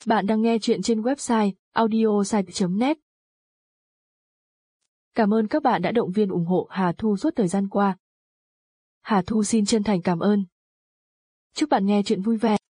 Bạn đang nghe chuyện trên website audiosite.net. Cảm ơn các bạn đã động viên ủng hộ Hà Thu suốt thời gian qua. Hà Thu xin chân thành cảm ơn. Chúc bạn nghe chuyện vui vẻ.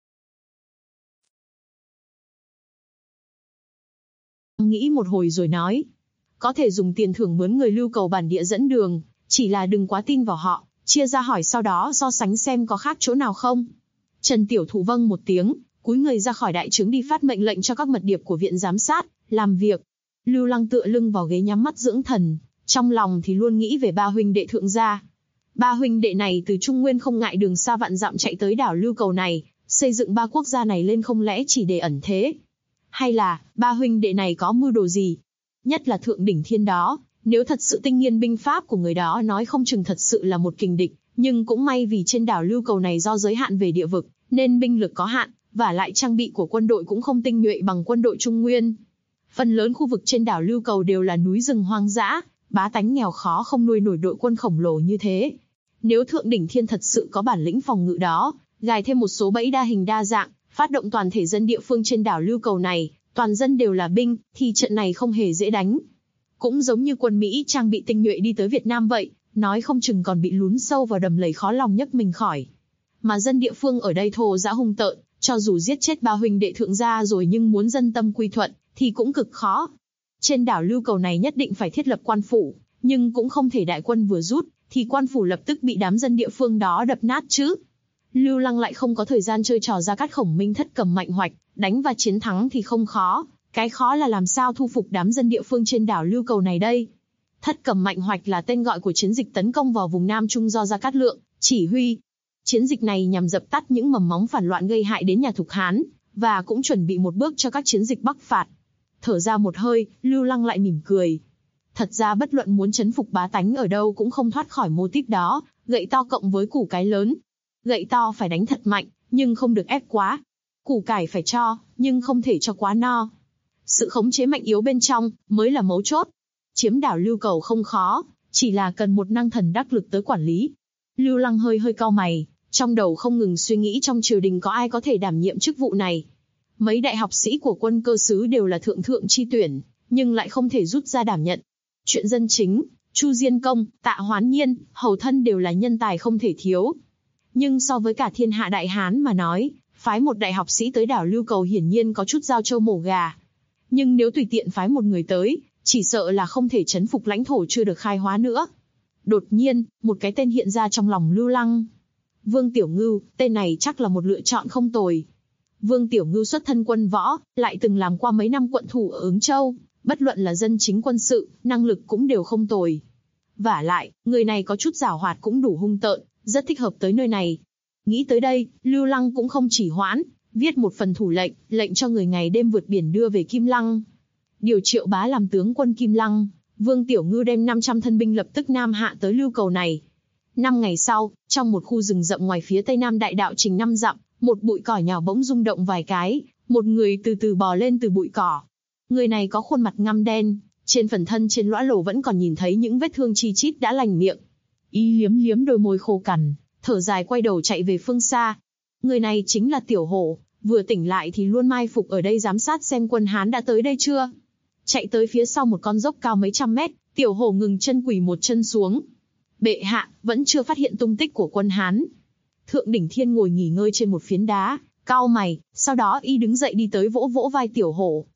Nghĩ một hồi rồi nói, có thể dùng tiền thưởng mướn người lưu cầu bản địa dẫn đường, chỉ là đừng quá tin vào họ, chia ra hỏi sau đó so sánh xem có khác chỗ nào không. Trần Tiểu Thụ vâng một tiếng, cúi người ra khỏi đại trướng đi phát mệnh lệnh cho các mật điệp của viện giám sát, làm việc. Lưu Lăng tựa lưng vào ghế nhắm mắt dưỡng thần, trong lòng thì luôn nghĩ về ba huynh đệ thượng gia. Ba huynh đệ này từ Trung Nguyên không ngại đường xa vạn dặm chạy tới đảo lưu cầu này, xây dựng ba quốc gia này lên không lẽ chỉ để ẩn thế? Hay là, ba huynh đệ này có mưu đồ gì? Nhất là Thượng Đỉnh Thiên đó, nếu thật sự tinh nghiên binh pháp của người đó nói không chừng thật sự là một kình địch, nhưng cũng may vì trên đảo lưu cầu này do giới hạn về địa vực, nên binh lực có hạn, và lại trang bị của quân đội cũng không tinh nhuệ bằng quân đội Trung Nguyên. Phần lớn khu vực trên đảo lưu cầu đều là núi rừng hoang dã, bá tánh nghèo khó không nuôi nổi đội quân khổng lồ như thế. Nếu Thượng Đỉnh Thiên thật sự có bản lĩnh phòng ngự đó, gài thêm một số bẫy đa hình đa dạng, phát động toàn thể dân địa phương trên đảo lưu cầu này, toàn dân đều là binh, thì trận này không hề dễ đánh. Cũng giống như quân Mỹ trang bị tinh nhuệ đi tới Việt Nam vậy, nói không chừng còn bị lún sâu vào đầm lầy khó lòng nhấc mình khỏi. Mà dân địa phương ở đây thô dã hung tợn, cho dù giết chết ba huynh đệ thượng gia rồi nhưng muốn dân tâm quy thuận, thì cũng cực khó. Trên đảo lưu cầu này nhất định phải thiết lập quan phủ, nhưng cũng không thể đại quân vừa rút, thì quan phủ lập tức bị đám dân địa phương đó đập nát chứ. Lưu Lăng lại không có thời gian chơi trò Gia Cát Khổng Minh thất cầm mạnh hoạch, đánh và chiến thắng thì không khó, cái khó là làm sao thu phục đám dân địa phương trên đảo lưu cầu này đây. Thất cầm mạnh hoạch là tên gọi của chiến dịch tấn công vào vùng Nam Trung do Gia Cát Lượng chỉ huy. Chiến dịch này nhằm dập tắt những mầm móng phản loạn gây hại đến nhà Thục Hán, và cũng chuẩn bị một bước cho các chiến dịch Bắc phạt. Thở ra một hơi, Lưu Lăng lại mỉm cười. Thật ra bất luận muốn chấn phục bá tánh ở đâu cũng không thoát khỏi mô típ đó, gậy to cộng với củ cái lớn. Gậy to phải đánh thật mạnh, nhưng không được ép quá. Củ cải phải cho, nhưng không thể cho quá no. Sự khống chế mạnh yếu bên trong mới là mấu chốt. Chiếm đảo lưu cầu không khó, chỉ là cần một năng thần đắc lực tới quản lý. Lưu Lăng hơi cau mày, trong đầu không ngừng suy nghĩ trong triều đình có ai có thể đảm nhiệm chức vụ này. Mấy đại học sĩ của quân cơ xứ đều là thượng chi tuyển, nhưng lại không thể rút ra đảm nhận. Chuyện dân chính, Chu Diên Công, Tạ Hoán Nhiên, Hầu Thân đều là nhân tài không thể thiếu. Nhưng so với cả thiên hạ đại Hán mà nói, phái một đại học sĩ tới đảo lưu cầu hiển nhiên có chút dao trâu mổ gà. Nhưng nếu tùy tiện phái một người tới, chỉ sợ là không thể trấn phục lãnh thổ chưa được khai hóa nữa. Đột nhiên, một cái tên hiện ra trong lòng Lưu Lăng. Vương Tiểu Ngưu, tên này chắc là một lựa chọn không tồi. Vương Tiểu Ngưu xuất thân quân võ, lại từng làm qua mấy năm quận thủ ở Ứng Châu, bất luận là dân chính quân sự, năng lực cũng đều không tồi. Vả lại, người này có chút giảo hoạt cũng đủ hung tợn, rất thích hợp tới nơi này. Nghĩ tới đây, Lưu Lăng cũng không chỉ hoãn, viết một phần thủ lệnh, lệnh cho người ngày đêm vượt biển đưa về Kim Lăng. Điều Triệu Bá làm tướng quân Kim Lăng, Vương Tiểu Ngưu đem 500 thân binh lập tức nam hạ tới lưu cầu này. 5 ngày sau, trong một khu rừng rậm ngoài phía tây nam đại đạo trình 5 dặm, một bụi cỏ nhỏ bỗng rung động vài cái, một người từ từ bò lên từ bụi cỏ. Người này có khuôn mặt ngăm đen, trên phần thân trên lõa lồ vẫn còn nhìn thấy những vết thương chi chít đã lành miệng. Y liếm liếm đôi môi khô cằn, thở dài quay đầu chạy về phương xa. Người này chính là Tiểu Hổ, vừa tỉnh lại thì luôn mai phục ở đây giám sát xem quân Hán đã tới đây chưa. Chạy tới phía sau một con dốc cao mấy trăm mét, Tiểu Hổ ngừng chân quỳ một chân xuống. Bệ hạ, vẫn chưa phát hiện tung tích của quân Hán. Thượng Đỉnh Thiên ngồi nghỉ ngơi trên một phiến đá, cau mày, sau đó y đứng dậy đi tới vỗ vỗ vai Tiểu Hổ,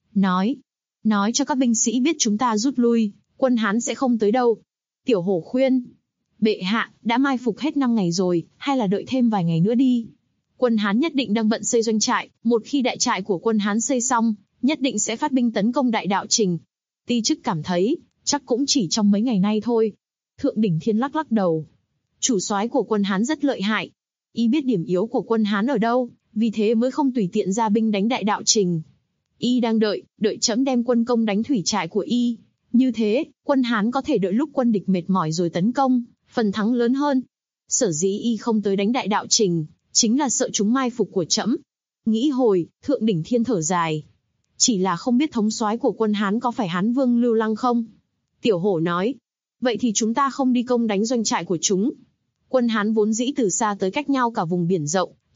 nói cho các binh sĩ biết chúng ta rút lui, quân Hán sẽ không tới đâu. Tiểu Hổ khuyên, bệ hạ, đã mai phục hết 5 ngày rồi, hay là đợi thêm vài ngày nữa đi. Quân Hán nhất định đang bận xây doanh trại, một khi đại trại của quân Hán xây xong, nhất định sẽ phát binh tấn công đại đạo trình. Ti chức cảm thấy, chắc cũng chỉ trong mấy ngày nay thôi. Thượng Đỉnh Thiên lắc đầu. Chủ soái của quân Hán rất lợi hại. Y biết điểm yếu của quân Hán ở đâu, vì thế mới không tùy tiện ra binh đánh đại đạo trình. Y đang đợi trẫm đem quân công đánh thủy trại của Y. Như thế, quân Hán có thể đợi lúc quân địch mệt mỏi rồi tấn công, phần thắng lớn hơn. Sở dĩ Y không tới đánh đại đạo trình, chính là sợ chúng mai phục của trẫm. Nghĩ hồi, Thượng Đỉnh Thiên thở dài. Chỉ là không biết thống soái của quân Hán có phải Hán Vương Lưu Lăng không? Tiểu Hổ nói. Vậy thì chúng ta không đi công đánh doanh trại của chúng. Quân Hán vốn dĩ từ xa tới cách nhau cả vùng biển rộng,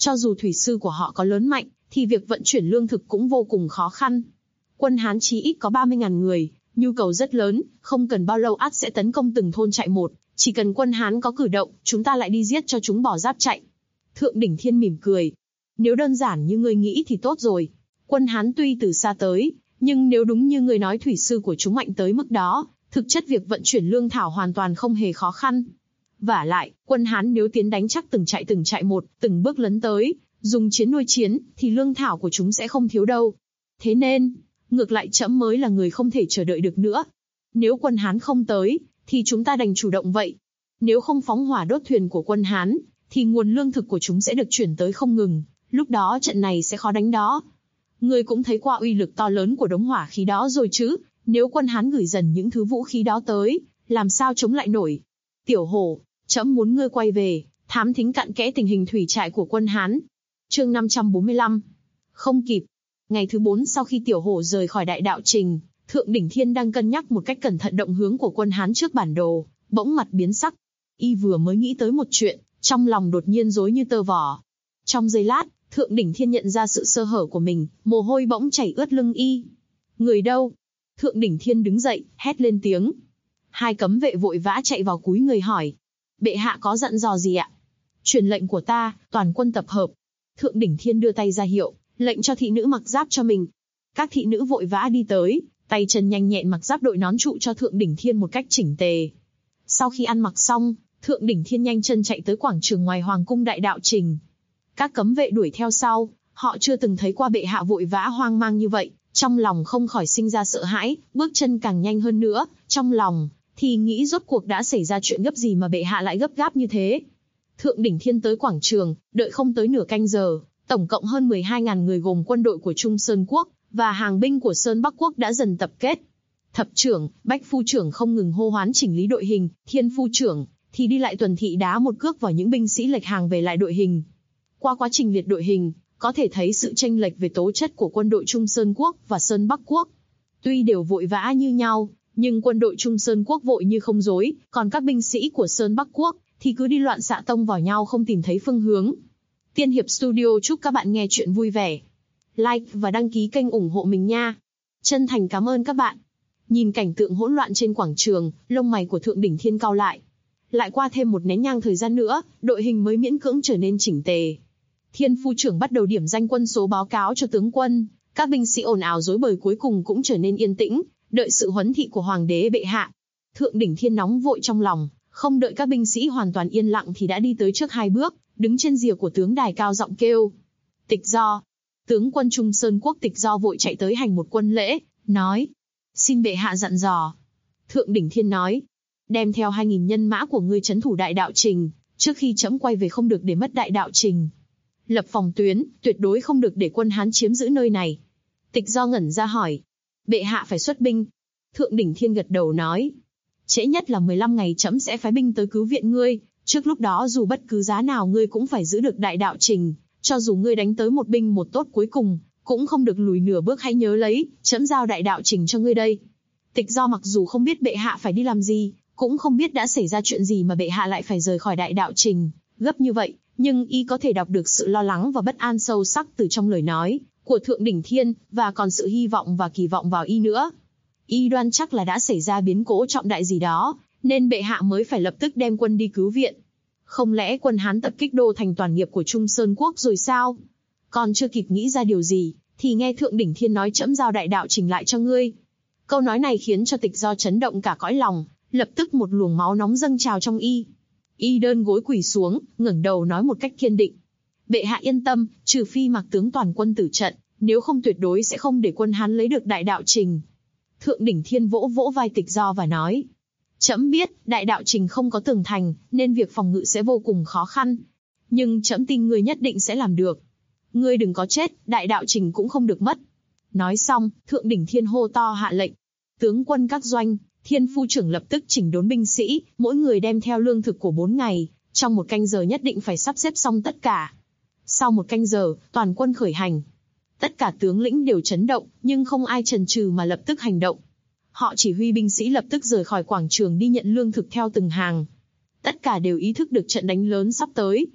Cho dù thủy sư của họ có lớn mạnh, thì việc vận chuyển lương thực cũng vô cùng khó khăn. Quân Hán chí ít có 30.000 người, nhu cầu rất lớn, không cần bao lâu ắt sẽ tấn công từng thôn trại một, chỉ cần quân Hán có cử động, chúng ta lại đi giết cho chúng bỏ giáp chạy. Thượng Đỉnh Thiên mỉm cười. Nếu đơn giản như ngươi nghĩ thì tốt rồi. Quân Hán tuy từ xa tới, nhưng nếu đúng như ngươi nói thủy sư của chúng mạnh tới mức đó, thực chất việc vận chuyển lương thảo hoàn toàn không hề khó khăn. Vả lại, quân Hán nếu tiến đánh chắc từng trại một, từng bước lấn tới, dùng chiến nuôi chiến, thì lương thảo của chúng sẽ không thiếu đâu. Thế nên, ngược lại trẫm mới là người không thể chờ đợi được nữa. Nếu quân Hán không tới, thì chúng ta đành chủ động vậy. Nếu không phóng hỏa đốt thuyền của quân Hán, thì nguồn lương thực của chúng sẽ được chuyển tới không ngừng, lúc đó trận này sẽ khó đánh đó. Ngươi cũng thấy qua uy lực to lớn của đống hỏa khí đó rồi chứ, nếu quân Hán gửi dần những thứ vũ khí đó tới, làm sao chống lại nổi. Tiểu Hổ, trẫm muốn ngươi quay về, thám thính cặn kẽ tình hình thủy trại của quân Hán. Chương 545. Không kịp. Ngày thứ 4 sau khi Tiểu Hổ rời khỏi đại đạo trình, Thượng Đỉnh Thiên đang cân nhắc một cách cẩn thận động hướng của quân Hán trước bản đồ, bỗng mặt biến sắc. Y vừa mới nghĩ tới một chuyện, trong lòng đột nhiên rối như tơ vò. Trong giây lát, Thượng Đỉnh Thiên nhận ra sự sơ hở của mình, mồ hôi bỗng chảy ướt lưng y. Người đâu? Thượng Đỉnh Thiên đứng dậy, hét lên tiếng. Hai cấm vệ vội vã chạy vào cúi người hỏi. Bệ hạ có dặn dò gì ạ? Truyền lệnh của ta, toàn quân tập hợp. Thượng Đỉnh Thiên đưa tay ra hiệu, lệnh cho thị nữ mặc giáp cho mình. Các thị nữ vội vã đi tới, tay chân nhanh nhẹn mặc giáp đội nón trụ cho Thượng Đỉnh Thiên một cách chỉnh tề. Sau khi ăn mặc xong, Thượng Đỉnh Thiên nhanh chân chạy tới quảng trường ngoài Hoàng cung đại đạo trình. Các cấm vệ đuổi theo sau, họ chưa từng thấy qua bệ hạ vội vã hoang mang như vậy, trong lòng không khỏi sinh ra sợ hãi, bước chân càng nhanh hơn nữa, trong lòng thì nghĩ rốt cuộc đã xảy ra chuyện gấp gì mà bệ hạ lại gấp gáp như thế. Thượng Đỉnh Thiên tới quảng trường, đợi không tới nửa canh giờ, tổng cộng hơn 12.000 người gồm quân đội của Trung Sơn Quốc và hàng binh của Sơn Bắc Quốc đã dần tập kết. Thập trưởng, Bách Phu trưởng không ngừng hô hoán chỉnh lý đội hình, Thiên Phu trưởng thì đi lại tuần thị đá một cước vào những binh sĩ lệch hàng về lại đội hình. Qua quá trình liệt đội hình, có thể thấy sự chênh lệch về tố chất của quân đội Trung Sơn Quốc và Sơn Bắc Quốc. Tuy đều vội vã như nhau, nhưng quân đội Trung Sơn Quốc vội như không dối, còn các binh sĩ của Sơn Bắc Quốc thì cứ đi loạn xạ tông vào nhau không tìm thấy phương hướng. Tiên Hiệp Studio chúc các bạn nghe chuyện vui vẻ. Like và đăng ký kênh ủng hộ mình nha. Chân thành cảm ơn các bạn. Nhìn cảnh tượng hỗn loạn trên quảng trường, lông mày của Thượng Đỉnh Thiên cau lại. Lại qua thêm một nén nhang thời gian nữa, đội hình mới miễn cưỡng trở nên chỉnh tề. Thiên Phu trưởng bắt đầu điểm danh quân số báo cáo cho tướng quân, các binh sĩ ồn ào rối bời cuối cùng cũng trở nên yên tĩnh, đợi sự huấn thị của Hoàng đế bệ hạ. Thượng Đỉnh Thiên nóng vội trong lòng, không đợi các binh sĩ hoàn toàn yên lặng thì đã đi tới trước hai bước, đứng trên rìa của tướng đài cao giọng kêu. Tịch Do. Tướng quân Trung Sơn Quốc Tịch Do vội chạy tới hành một quân lễ, nói. Xin bệ hạ dặn dò. Thượng Đỉnh Thiên nói. Đem theo 2.000 nhân mã của ngươi trấn thủ đại đạo trình, trước khi trẫm quay về không được để mất đại đạo trình. Lập phòng tuyến, tuyệt đối không được để quân Hán chiếm giữ nơi này. Tịch Do ngẩn ra hỏi. Bệ hạ phải xuất binh. Thượng Đỉnh Thiên gật đầu nói. Trễ nhất là 15 ngày trẫm sẽ phái binh tới cứu viện ngươi, trước lúc đó dù bất cứ giá nào ngươi cũng phải giữ được đại đạo trình, cho dù ngươi đánh tới một binh một tốt cuối cùng, cũng không được lùi nửa bước, hãy nhớ lấy, trẫm giao đại đạo trình cho ngươi đây. Tịch Do mặc dù không biết bệ hạ phải đi làm gì, cũng không biết đã xảy ra chuyện gì mà bệ hạ lại phải rời khỏi đại đạo trình, gấp như vậy, nhưng y có thể đọc được sự lo lắng và bất an sâu sắc từ trong lời nói của Thượng Đỉnh Thiên, và còn sự hy vọng và kỳ vọng vào y nữa. Y đoan chắc là đã xảy ra biến cố trọng đại gì đó, nên bệ hạ mới phải lập tức đem quân đi cứu viện. Không lẽ quân Hán tập kích đô thành toàn nghiệp của Trung Sơn Quốc rồi sao? Còn chưa kịp nghĩ ra điều gì, thì nghe Thượng Đỉnh Thiên nói trẫm giao đại đạo trình lại cho ngươi. Câu nói này khiến cho Tịch Do chấn động cả cõi lòng, lập tức một luồng máu nóng dâng trào trong y. Y đơn gối quỳ xuống, ngẩng đầu nói một cách kiên định. Bệ hạ yên tâm, trừ phi Mạc tướng toàn quân tử trận, nếu không tuyệt đối sẽ không để quân Hán lấy được đại đạo trình. Thượng Đỉnh Thiên vỗ vỗ vai Tịch Do và nói. Trẫm biết, đại đạo trình không có tường thành, nên việc phòng ngự sẽ vô cùng khó khăn. Nhưng trẫm tin ngươi nhất định sẽ làm được. Ngươi đừng có chết, đại đạo trình cũng không được mất. Nói xong, Thượng Đỉnh Thiên hô to hạ lệnh. Tướng quân các doanh, Thiên Phu trưởng lập tức chỉnh đốn binh sĩ, mỗi người đem theo lương thực của 4 ngày, trong 1 canh giờ nhất định phải sắp xếp xong tất cả. Sau 1 canh giờ, toàn quân khởi hành. Tất cả tướng lĩnh đều chấn động, nhưng không ai chần chừ mà lập tức hành động. Họ chỉ huy binh sĩ lập tức rời khỏi quảng trường đi nhận lương thực theo từng hàng. Tất cả đều ý thức được trận đánh lớn sắp tới.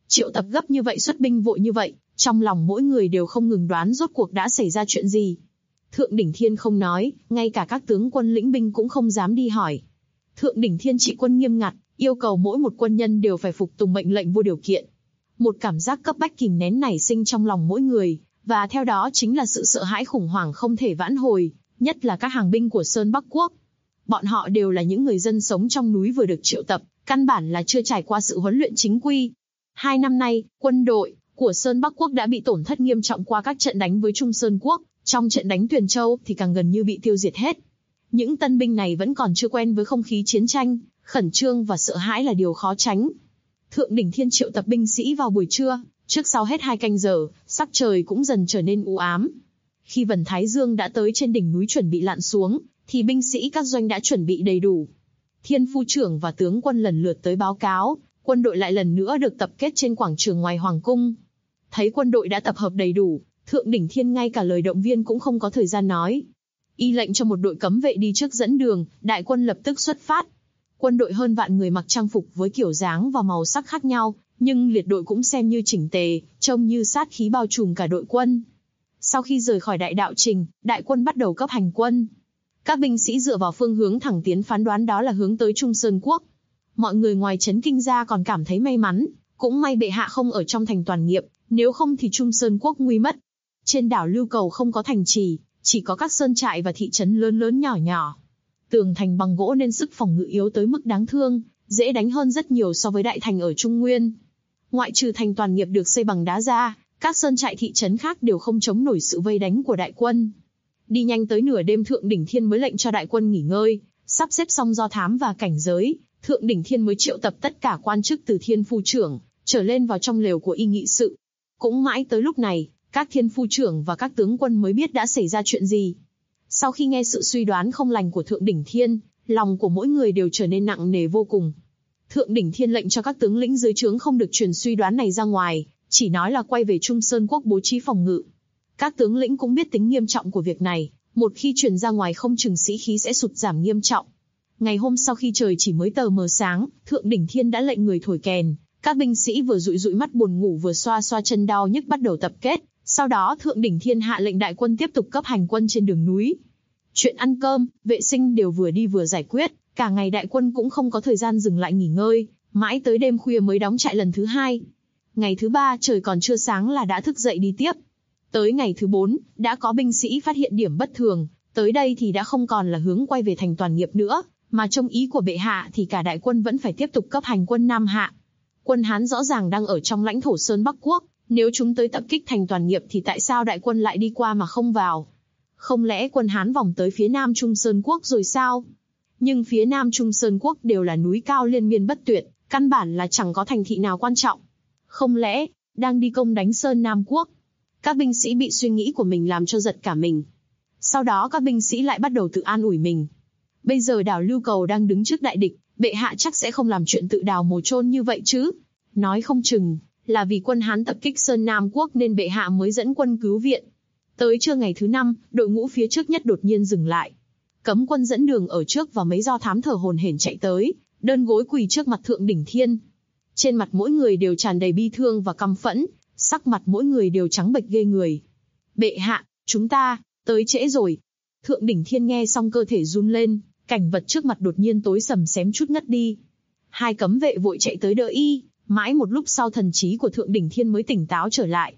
Triệu Tập gấp như vậy, xuất binh vội như vậy, trong lòng mỗi người đều không ngừng đoán rốt cuộc đã xảy ra chuyện gì. Thượng Đỉnh Thiên không nói, ngay cả các tướng quân lĩnh binh cũng không dám đi hỏi. Thượng Đỉnh Thiên trị quân nghiêm ngặt, yêu cầu mỗi một quân nhân đều phải phục tùng mệnh lệnh vô điều kiện. Một cảm giác cấp bách kìm nén nảy sinh trong lòng mỗi người, và theo đó chính là sự sợ hãi khủng hoảng không thể vãn hồi, nhất là các hàng binh của Sơn Bắc Quốc. Bọn họ đều là những người dân sống trong núi vừa được triệu tập, căn bản là chưa trải qua sự huấn luyện chính quy. 2 năm nay, quân đội của Sơn Bắc Quốc đã bị tổn thất nghiêm trọng qua các trận đánh với Trung Sơn Quốc, trong trận đánh Tuyền Châu thì càng gần như bị tiêu diệt hết. Những tân binh này vẫn còn chưa quen với không khí chiến tranh, khẩn trương và sợ hãi là điều khó tránh. Thượng Đỉnh Thiên triệu tập binh sĩ vào buổi trưa, trước sau hết 2 canh giờ, sắc trời cũng dần trở nên u ám. Khi vầng thái dương đã tới trên đỉnh núi chuẩn bị lặn xuống, thì binh sĩ các doanh đã chuẩn bị đầy đủ. Thiên phu trưởng và tướng quân lần lượt tới báo cáo, quân đội lại lần nữa được tập kết trên quảng trường ngoài hoàng cung. Thấy quân đội đã tập hợp đầy đủ, Thượng Đỉnh Thiên ngay cả lời động viên cũng không có thời gian nói. Y lệnh cho một đội cấm vệ đi trước dẫn đường, đại quân lập tức xuất phát. Quân đội hơn vạn người mặc trang phục với kiểu dáng và màu sắc khác nhau, nhưng liệt đội cũng xem như chỉnh tề, trông như sát khí bao trùm cả đội quân. Sau khi rời khỏi đại đạo trình, đại quân bắt đầu cấp hành quân. Các binh sĩ dựa vào phương hướng thẳng tiến phán đoán đó là hướng tới Trung Sơn Quốc. Mọi người ngoài chấn kinh ra còn cảm thấy may mắn, cũng may bệ hạ không ở trong thành Toàn Nghiệp, nếu không thì Trung Sơn Quốc nguy mất. Trên đảo Lưu Cầu không có thành trì, chỉ có các sơn trại và thị trấn lớn lớn nhỏ nhỏ. Tường thành bằng gỗ nên sức phòng ngự yếu tới mức đáng thương, dễ đánh hơn rất nhiều so với đại thành ở Trung Nguyên. Ngoại trừ thành Toàn Nghiệp được xây bằng đá ra, các sơn trại thị trấn khác đều không chống nổi sự vây đánh của đại quân. Đi nhanh tới nửa đêm, Thượng Đỉnh Thiên mới lệnh cho đại quân nghỉ ngơi, sắp xếp xong do thám và cảnh giới, Thượng Đỉnh Thiên mới triệu tập tất cả quan chức từ thiên phu trưởng trở lên vào trong lều của y nghị sự. Cũng mãi tới lúc này, các thiên phu trưởng và các tướng quân mới biết đã xảy ra chuyện gì. Sau khi nghe sự suy đoán không lành của Thượng Đỉnh Thiên, lòng của mỗi người đều trở nên nặng nề vô cùng. Thượng Đỉnh Thiên lệnh cho các tướng lĩnh dưới trướng không được truyền suy đoán này ra ngoài, chỉ nói là quay về Trung Sơn Quốc bố trí phòng ngự. Các tướng lĩnh cũng biết tính nghiêm trọng của việc này, một khi truyền ra ngoài không chừng sĩ khí sẽ sụt giảm nghiêm trọng. Ngày hôm sau khi trời chỉ mới tờ mờ sáng, Thượng Đỉnh Thiên đã lệnh người thổi kèn, các binh sĩ vừa dụi dụi mắt buồn ngủ vừa xoa xoa chân đau nhức bắt đầu tập kết. Sau đó Thượng Đỉnh Thiên hạ lệnh đại quân tiếp tục cấp hành quân trên đường núi. Chuyện ăn cơm, vệ sinh đều vừa đi vừa giải quyết, cả ngày đại quân cũng không có thời gian dừng lại nghỉ ngơi, mãi tới đêm khuya mới đóng trại lần thứ 2. Ngày thứ 3 trời còn chưa sáng là đã thức dậy đi tiếp. Tới ngày thứ 4, đã có binh sĩ phát hiện điểm bất thường, tới đây thì đã không còn là hướng quay về thành Toàn Nghiệp nữa, mà trong ý của bệ hạ thì cả đại quân vẫn phải tiếp tục cấp hành quân Nam Hạ. Quân Hán rõ ràng đang ở trong lãnh thổ Sơn Bắc Quốc, nếu chúng tới tập kích thành Toàn Nghiệp thì tại sao đại quân lại đi qua mà không vào? Không lẽ quân Hán vòng tới phía Nam Trung Sơn Quốc rồi sao? Nhưng phía Nam Trung Sơn Quốc đều là núi cao liên miên bất tuyệt, căn bản là chẳng có thành thị nào quan trọng. Không lẽ đang đi công đánh Sơn Nam Quốc? Các binh sĩ bị suy nghĩ của mình làm cho giật cả mình. Sau đó các binh sĩ lại bắt đầu tự an ủi mình. Bây giờ đảo Lưu Cầu đang đứng trước đại địch, bệ hạ chắc sẽ không làm chuyện tự đào mồ chôn như vậy chứ? Nói không chừng là vì quân Hán tập kích Sơn Nam Quốc nên bệ hạ mới dẫn quân cứu viện. Tới trưa ngày thứ 5, đội ngũ phía trước nhất đột nhiên dừng lại. Cấm quân dẫn đường ở trước và mấy do thám thở hổn hển chạy tới, đơn gối quỳ trước mặt Thượng Đỉnh Thiên. Trên mặt mỗi người đều tràn đầy bi thương và căm phẫn, sắc mặt mỗi người đều trắng bệch ghê người. Bệ hạ, chúng ta tới trễ rồi. Thượng Đỉnh Thiên nghe xong cơ thể run lên, cảnh vật trước mặt đột nhiên tối sầm xém chút ngất đi. 2 cấm vệ vội chạy tới đỡ y, mãi một lúc sau thần trí của Thượng Đỉnh Thiên mới tỉnh táo trở lại.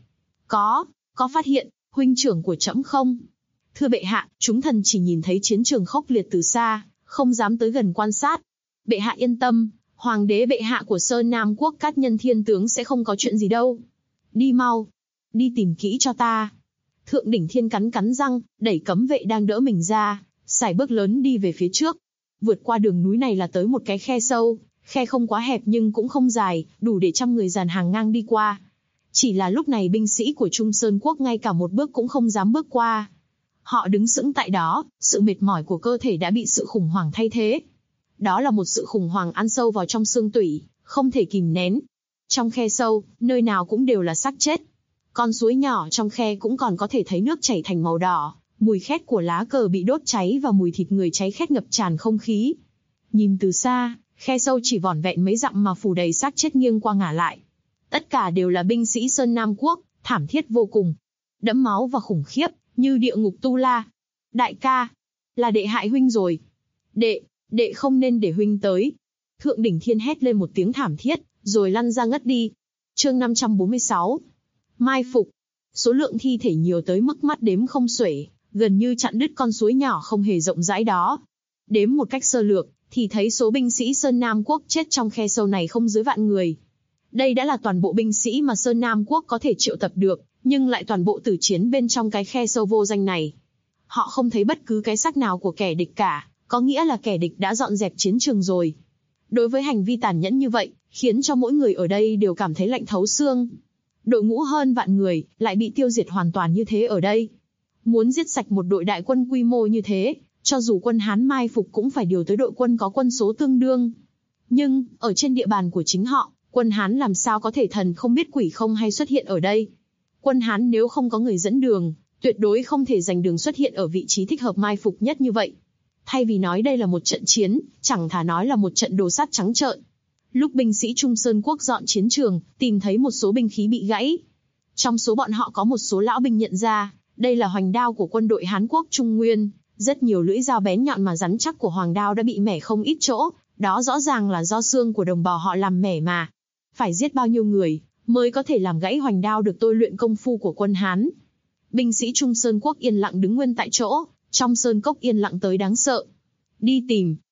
Có phát hiện huynh trưởng của trẫm không? Thưa bệ hạ, chúng thần chỉ nhìn thấy chiến trường khốc liệt từ xa, không dám tới gần quan sát. Bệ hạ yên tâm, hoàng đế bệ hạ của Sơn Nam Quốc Cát Nhân Thiên tướng sẽ không có chuyện gì đâu. Đi mau, đi tìm kỹ cho ta. Thượng Đỉnh Thiên cắn răng, đẩy cấm vệ đang đỡ mình ra, sải bước lớn đi về phía trước. Vượt qua đường núi này là tới một cái khe sâu, khe không quá hẹp nhưng cũng không dài, đủ để 100 người dàn hàng ngang đi qua. Chỉ là lúc này binh sĩ của Trung Sơn Quốc ngay cả một bước cũng không dám bước qua. Họ đứng sững tại đó, sự mệt mỏi của cơ thể đã bị sự khủng hoảng thay thế. Đó là một sự khủng hoảng ăn sâu vào trong xương tủy, không thể kìm nén. Trong khe sâu, nơi nào cũng đều là xác chết. Con suối nhỏ trong khe cũng còn có thể thấy nước chảy thành màu đỏ, mùi khét của lá cờ bị đốt cháy và mùi thịt người cháy khét ngập tràn không khí. Nhìn từ xa, khe sâu chỉ vỏn vẹn mấy dặm mà phủ đầy xác chết nghiêng qua ngả lại. Tất cả đều là binh sĩ Sơn Nam Quốc, thảm thiết vô cùng. Đẫm máu và khủng khiếp, như địa ngục tu la. Đại ca, là đệ hại huynh rồi. Đệ không nên để huynh tới. Thượng Đỉnh Thiên hét lên một tiếng thảm thiết, rồi lăn ra ngất đi. Chương 546. Mai phục. Số lượng thi thể nhiều tới mức mắt đếm không xuể, gần như chặn đứt con suối nhỏ không hề rộng rãi đó. Đếm một cách sơ lược, thì thấy số binh sĩ Sơn Nam Quốc chết trong khe sâu này không dưới vạn người. Đây đã là toàn bộ binh sĩ mà Sơn Nam Quốc có thể triệu tập được, nhưng lại toàn bộ tử chiến bên trong cái khe sâu vô danh này. Họ không thấy bất cứ cái xác nào của kẻ địch cả, có nghĩa là kẻ địch đã dọn dẹp chiến trường rồi. Đối với hành vi tàn nhẫn như vậy, khiến cho mỗi người ở đây đều cảm thấy lạnh thấu xương. Đội ngũ hơn vạn người, lại bị tiêu diệt hoàn toàn như thế ở đây. Muốn giết sạch một đội đại quân quy mô như thế, cho dù quân Hán mai phục cũng phải điều tới đội quân có quân số tương đương. Nhưng, ở trên địa bàn của chính họ, quân Hán làm sao có thể thần không biết quỷ không hay xuất hiện ở đây. Quân Hán nếu không có người dẫn đường, tuyệt đối không thể giành đường xuất hiện ở vị trí thích hợp mai phục nhất như vậy. Thay vì nói đây là một trận chiến, chẳng thà nói là một trận đồ sát trắng trợn. Lúc binh sĩ Trung Sơn Quốc dọn chiến trường, tìm thấy một số binh khí bị gãy. Trong số bọn họ có một số lão binh nhận ra, đây là hoành đao của quân đội Hán Quốc Trung Nguyên. Rất nhiều lưỡi dao bén nhọn mà rắn chắc của hoàng đao đã bị mẻ không ít chỗ, đó rõ ràng là do xương của đồng bào họ làm mẻ mà. Phải giết bao nhiêu người, mới có thể làm gãy hoành đao được tôi luyện công phu của quân Hán. Binh sĩ Trung Sơn Quốc yên lặng đứng nguyên tại chỗ, trong sơn cốc yên lặng tới đáng sợ. Đi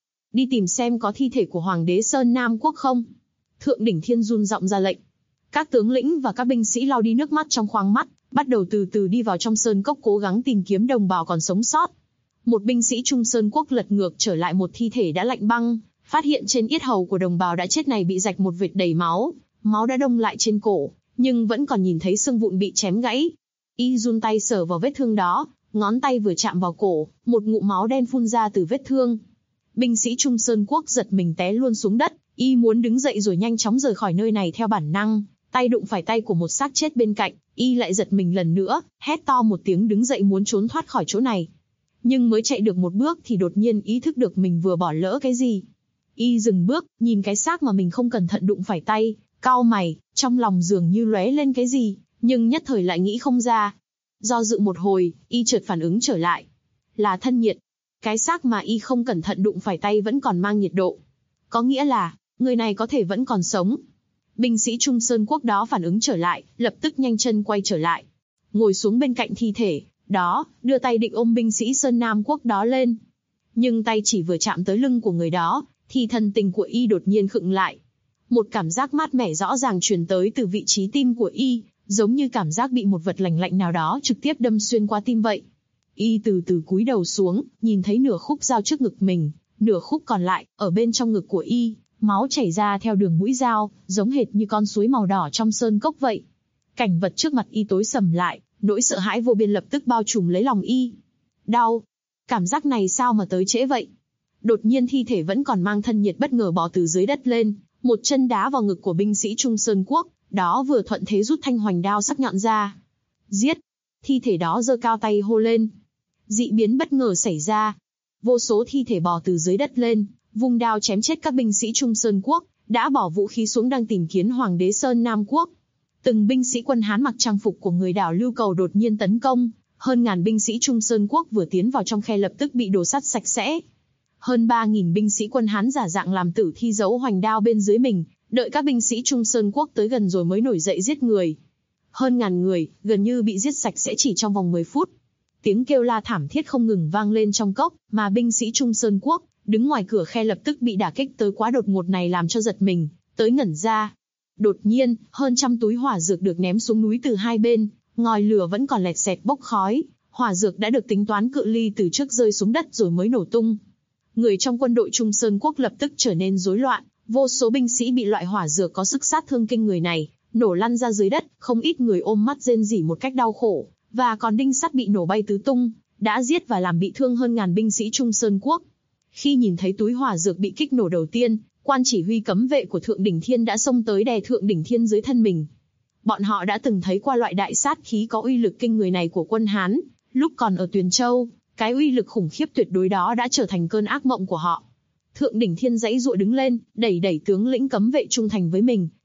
tìm xem có thi thể của Hoàng đế Sơn Nam Quốc không. Thượng Đỉnh Thiên run giọng ra lệnh. Các tướng lĩnh và các binh sĩ lau đi nước mắt trong khoang mắt, bắt đầu từ từ đi vào trong sơn cốc cố gắng tìm kiếm đồng bào còn sống sót. Một binh sĩ Trung Sơn Quốc lật ngược trở lại một thi thể đã lạnh băng, phát hiện trên yết hầu của đồng bào đã chết này bị rạch một vệt đầy máu, máu đã đông lại trên cổ, nhưng vẫn còn nhìn thấy xương vụn bị chém gãy. Y run tay sờ vào vết thương đó, ngón tay vừa chạm vào cổ, một ngụm máu đen phun ra từ vết thương. Binh sĩ Trung Sơn Quốc giật mình té luôn xuống đất, y muốn đứng dậy rồi nhanh chóng rời khỏi nơi này theo bản năng, tay đụng phải tay của một xác chết bên cạnh, y lại giật mình lần nữa, hét to một tiếng đứng dậy muốn trốn thoát khỏi chỗ này. Nhưng mới chạy được một bước thì đột nhiên ý thức được mình vừa bỏ lỡ cái gì. Y dừng bước, nhìn cái xác mà mình không cẩn thận đụng phải tay, cau mày, trong lòng dường như lóe lên cái gì, nhưng nhất thời lại nghĩ không ra. Do dự một hồi, y chợt phản ứng trở lại. Là thân nhiệt. Cái xác mà y không cẩn thận đụng phải tay vẫn còn mang nhiệt độ. Có nghĩa là, người này có thể vẫn còn sống. Binh sĩ Trung Sơn Quốc đó phản ứng trở lại, lập tức nhanh chân quay trở lại. Ngồi xuống bên cạnh thi thể, đó, đưa tay định ôm binh sĩ Sơn Nam Quốc đó lên. Nhưng tay chỉ vừa chạm tới lưng của người đó, thì thần tình của y đột nhiên khựng lại. Một cảm giác mát mẻ rõ ràng truyền tới từ vị trí tim của y, giống như cảm giác bị một vật lạnh lạnh nào đó trực tiếp đâm xuyên qua tim vậy. Y từ từ cúi đầu xuống, nhìn thấy nửa khúc dao trước ngực mình, nửa khúc còn lại, ở bên trong ngực của y, máu chảy ra theo đường mũi dao, giống hệt như con suối màu đỏ trong sơn cốc vậy. Cảnh vật trước mặt y tối sầm lại, nỗi sợ hãi vô biên lập tức bao trùm lấy lòng y. Đau! Cảm giác này sao mà tới trễ vậy? Đột nhiên thi thể vẫn còn mang thân nhiệt bất ngờ bò từ dưới đất lên, một chân đá vào ngực của binh sĩ Trung Sơn Quốc, đó vừa thuận thế rút thanh hoành đao sắc nhọn ra. Giết! Thi thể đó giơ cao tay hô lên. Dị biến bất ngờ xảy ra. Vô số thi thể bò từ dưới đất lên, vung đao chém chết các binh sĩ Trung Sơn Quốc, đã bỏ vũ khí xuống đang tìm kiếm Hoàng đế Sơn Nam Quốc. Từng binh sĩ quân Hán mặc trang phục của người đảo Lưu Cầu đột nhiên tấn công, hơn ngàn binh sĩ Trung Sơn Quốc vừa tiến vào trong khe lập tức bị đổ sắt sạch sẽ. Hơn 3.000 binh sĩ quân Hán giả dạng làm tử thi giấu hoành đao bên dưới mình, đợi các binh sĩ Trung Sơn Quốc tới gần rồi mới nổi dậy giết người. Hơn ngàn người, gần như bị giết sạch sẽ chỉ trong vòng 10 phút. Tiếng kêu la thảm thiết không ngừng vang lên trong cốc, mà binh sĩ Trung Sơn Quốc, đứng ngoài cửa khe lập tức bị đả kích tới quá đột ngột này làm cho giật mình, tới ngẩn ra. Đột nhiên, hơn trăm túi hỏa dược được ném xuống núi từ hai bên, ngòi lửa vẫn còn lẹt xẹt bốc khói, hỏa dược đã được tính toán cự ly từ trước rơi xuống đất rồi mới nổ tung. Người trong quân đội Trung Sơn Quốc lập tức trở nên rối loạn, vô số binh sĩ bị loại hỏa dược có sức sát thương kinh người này, nổ lăn ra dưới đất, không ít người ôm mắt rên rỉ một cách đau khổ, và còn đinh sắt bị nổ bay tứ tung, đã giết và làm bị thương hơn ngàn binh sĩ Trung Sơn Quốc. Khi nhìn thấy túi hỏa dược bị kích nổ đầu tiên, quan chỉ huy cấm vệ của Thượng Đỉnh Thiên đã xông tới đè Thượng Đỉnh Thiên dưới thân mình. Bọn họ đã từng thấy qua loại đại sát khí có uy lực kinh người này của quân Hán, lúc còn ở Tuyền Châu, cái uy lực khủng khiếp tuyệt đối đó đã trở thành cơn ác mộng của họ. Thượng Đỉnh Thiên giãy giụa đứng lên, đẩy tướng lĩnh cấm vệ trung thành với mình,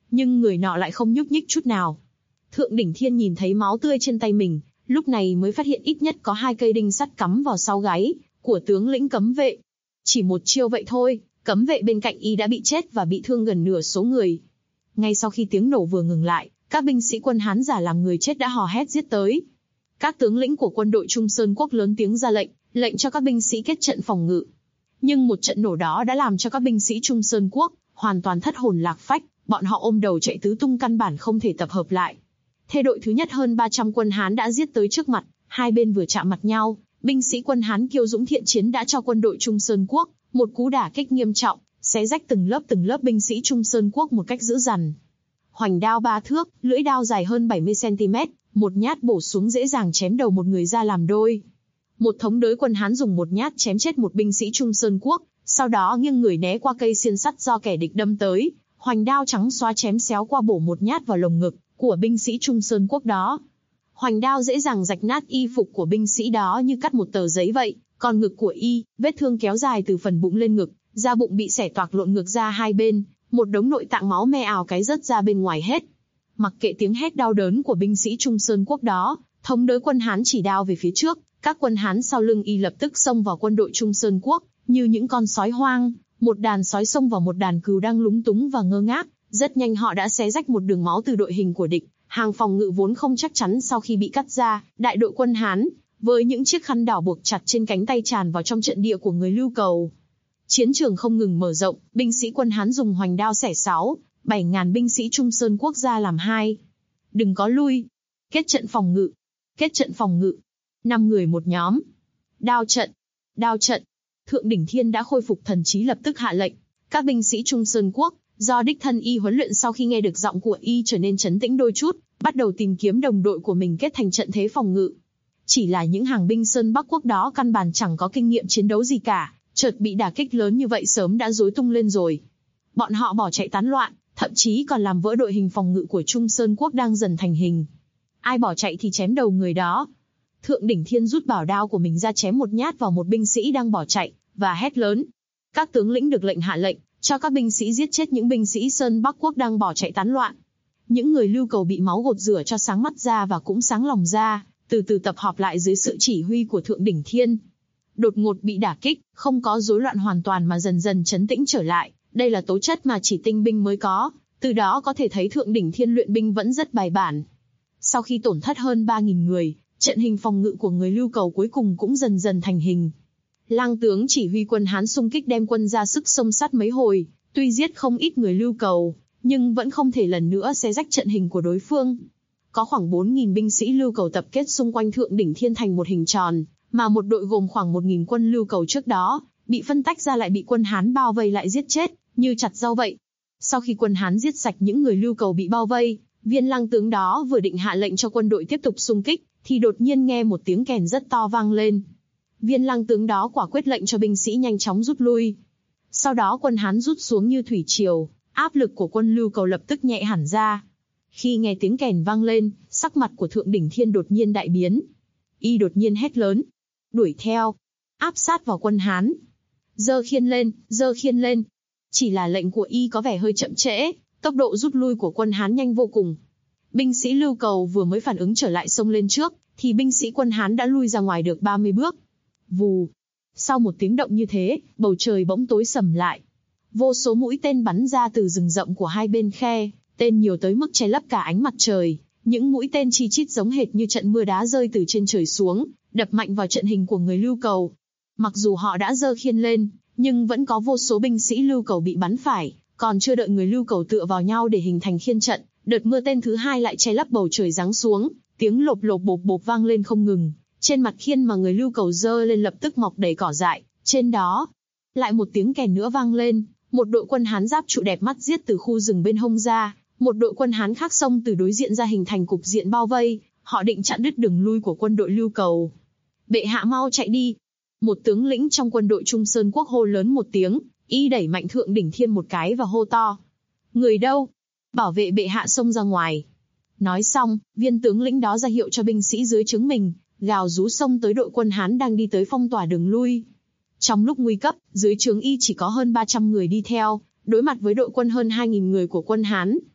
nhưng người nọ lại không nhúc nhích chút nào. Thượng Đỉnh Thiên nhìn thấy máu tươi trên tay mình, lúc này mới phát hiện ít nhất có 2 cây đinh sắt cắm vào sau gáy của tướng lĩnh cấm vệ. Chỉ một chiêu vậy thôi, cấm vệ bên cạnh y đã bị chết và bị thương gần nửa số người. Ngay sau khi tiếng nổ vừa ngừng lại, các binh sĩ quân Hán giả làm người chết đã hò hét giết tới. Các tướng lĩnh của quân đội Trung Sơn Quốc lớn tiếng ra lệnh cho các binh sĩ kết trận phòng ngự. Nhưng một trận nổ đó đã làm cho các binh sĩ Trung Sơn Quốc hoàn toàn thất hồn lạc phách, bọn họ ôm đầu chạy tứ tung, căn bản không thể tập hợp lại. Thê đội thứ nhất hơn 300 quân Hán đã giết tới trước mặt, hai bên vừa chạm mặt nhau, binh sĩ quân Hán kiêu dũng thiện chiến đã cho quân đội Trung Sơn Quốc một cú đả kích nghiêm trọng, xé rách từng lớp binh sĩ Trung Sơn Quốc một cách dữ dằn. Hoành đao 3 thước, lưỡi đao dài hơn 70 cm, một nhát bổ xuống dễ dàng chém đầu một người ra làm đôi. Một thống đới quân Hán dùng một nhát chém chết một binh sĩ Trung Sơn Quốc, sau đó nghiêng người né qua cây xiên sắt do kẻ địch đâm tới, hoành đao trắng xóa chém xéo qua bổ một nhát vào lồng ngực của binh sĩ Trung Sơn Quốc đó. Hoành đao dễ dàng rạch nát y phục của binh sĩ đó như cắt một tờ giấy vậy, còn ngực của y, vết thương kéo dài từ phần bụng lên ngực, da bụng bị xẻ toạc lộn ngược ra hai bên, một đống nội tạng máu me ào cái rớt ra bên ngoài hết. Mặc kệ tiếng hét đau đớn của binh sĩ Trung Sơn Quốc đó, thống đới quân Hán chỉ đao về phía trước, các quân Hán sau lưng y lập tức xông vào quân đội Trung Sơn Quốc, như những con sói hoang, một đàn sói xông vào một đàn cừu đang lúng túng và ngơ ngác, rất nhanh họ đã xé rách một đường máu từ đội hình của địch, hàng phòng ngự vốn không chắc chắn sau khi bị cắt ra, đại đội quân Hán, với những chiếc khăn đảo buộc chặt trên cánh tay tràn vào trong trận địa của người Lưu Cầu. Chiến trường không ngừng mở rộng, binh sĩ quân Hán dùng hoành đao xẻ 6-7 ngàn binh sĩ Trung Sơn Quốc ra làm hai. Đừng có lui. Kết trận phòng ngự. Kết trận phòng ngự. 5 người một nhóm. Đao trận. Đao trận. Thượng Đỉnh Thiên đã khôi phục thần trí lập tức hạ lệnh. Các binh sĩ Trung Sơn Quốc, do đích thân y huấn luyện sau khi nghe được giọng của y trở nên trấn tĩnh đôi chút, bắt đầu tìm kiếm đồng đội của mình kết thành trận thế phòng ngự. Chỉ là những hàng binh Sơn Bắc Quốc đó căn bản chẳng có kinh nghiệm chiến đấu gì cả, chợt bị đả kích lớn như vậy sớm đã rối tung lên rồi. Bọn họ bỏ chạy tán loạn, thậm chí còn làm vỡ đội hình phòng ngự của Trung Sơn Quốc đang dần thành hình. Ai bỏ chạy thì chém đầu người đó. Thượng Đỉnh Thiên rút bảo đao của mình ra chém một nhát vào một binh sĩ đang bỏ chạy, và hét lớn. Các tướng lĩnh được lệnh hạ lệnh, cho các binh sĩ giết chết những binh sĩ Sơn Bắc Quốc đang bỏ chạy tán loạn. Những người Lưu Cầu bị máu gột rửa cho sáng mắt ra và cũng sáng lòng ra, từ từ tập hợp lại dưới sự chỉ huy của Thượng Đỉnh Thiên. Đột ngột bị đả kích, không có rối loạn hoàn toàn mà dần dần trấn tĩnh trở lại, đây là tố chất mà chỉ tinh binh mới có, từ đó có thể thấy Thượng Đỉnh Thiên luyện binh vẫn rất bài bản. Sau khi tổn thất hơn 3.000 người, trận hình phòng ngự của người Lưu Cầu cuối cùng cũng dần dần thành hình. Lang tướng chỉ huy quân Hán xung kích đem quân ra sức xông sát mấy hồi, tuy giết không ít người Lưu Cầu, nhưng vẫn không thể lần nữa xé rách trận hình của đối phương. Có khoảng 4.000 binh sĩ Lưu Cầu tập kết xung quanh Thượng Đỉnh Thiên thành một hình tròn, mà một đội gồm khoảng 1.000 quân Lưu Cầu trước đó, bị phân tách ra lại bị quân Hán bao vây lại giết chết, như chặt rau vậy. Sau khi quân Hán giết sạch những người Lưu Cầu bị bao vây, viên lang tướng đó vừa định hạ lệnh cho quân đội tiếp tục xung kích, thì đột nhiên nghe một tiếng kèn rất to vang lên. Viên lang tướng đó quả quyết lệnh cho binh sĩ nhanh chóng rút lui. Sau đó quân Hán rút xuống như thủy triều, áp lực của quân Lưu Cầu lập tức nhẹ hẳn ra. Khi nghe tiếng kèn vang lên, sắc mặt của Thượng Đỉnh Thiên đột nhiên đại biến. Y đột nhiên hét lớn. Đuổi theo. Áp sát vào quân Hán. Giơ khiên lên, giơ khiên lên. Chỉ là lệnh của y có vẻ hơi chậm trễ, tốc độ rút lui của quân Hán nhanh vô cùng. Binh sĩ Lưu Cầu vừa mới phản ứng trở lại xông lên trước, thì binh sĩ quân Hán đã lui ra ngoài được 30 bước. Vù. Sau một tiếng động như thế, bầu trời bỗng tối sầm lại. Vô số mũi tên bắn ra từ rừng rậm của hai bên khe, tên nhiều tới mức che lấp cả ánh mặt trời. Những mũi tên chi chít giống hệt như trận mưa đá rơi từ trên trời xuống, đập mạnh vào trận hình của người Lưu Cầu. Mặc dù họ đã giơ khiên lên, nhưng vẫn có vô số binh sĩ Lưu Cầu bị bắn phải, còn chưa đợi người Lưu Cầu tựa vào nhau để hình thành khiên trận, đợt mưa tên thứ hai lại che lấp bầu trời giáng xuống, tiếng lộp lộp bộp bộp vang lên không ngừng. Trên mặt khiên mà người Lưu Cầu giơ lên lập tức mọc đầy cỏ dại, trên đó lại một tiếng kèn nữa vang lên, một đội quân Hán giáp trụ đẹp mắt giết từ khu rừng bên hông ra, một đội quân Hán khác xông từ đối diện ra hình thành cục diện bao vây, họ định chặn đứt đường lui của quân đội Lưu Cầu. Bệ hạ mau chạy đi! Một tướng lĩnh trong quân đội Trung Sơn Quốc hô lớn một tiếng, y đẩy mạnh Thượng Đỉnh Thiên một cái và hô to. Người đâu? Bảo vệ bệ hạ xông ra ngoài. Nói xong, viên tướng lĩnh đó ra hiệu cho binh sĩ dưới trướng mình, gào rú xông tới đội quân Hán đang đi tới phong tỏa đường lui. Trong lúc nguy cấp, dưới trướng y chỉ có hơn 300 người đi theo, đối mặt với đội quân hơn 2.000 người của quân Hán,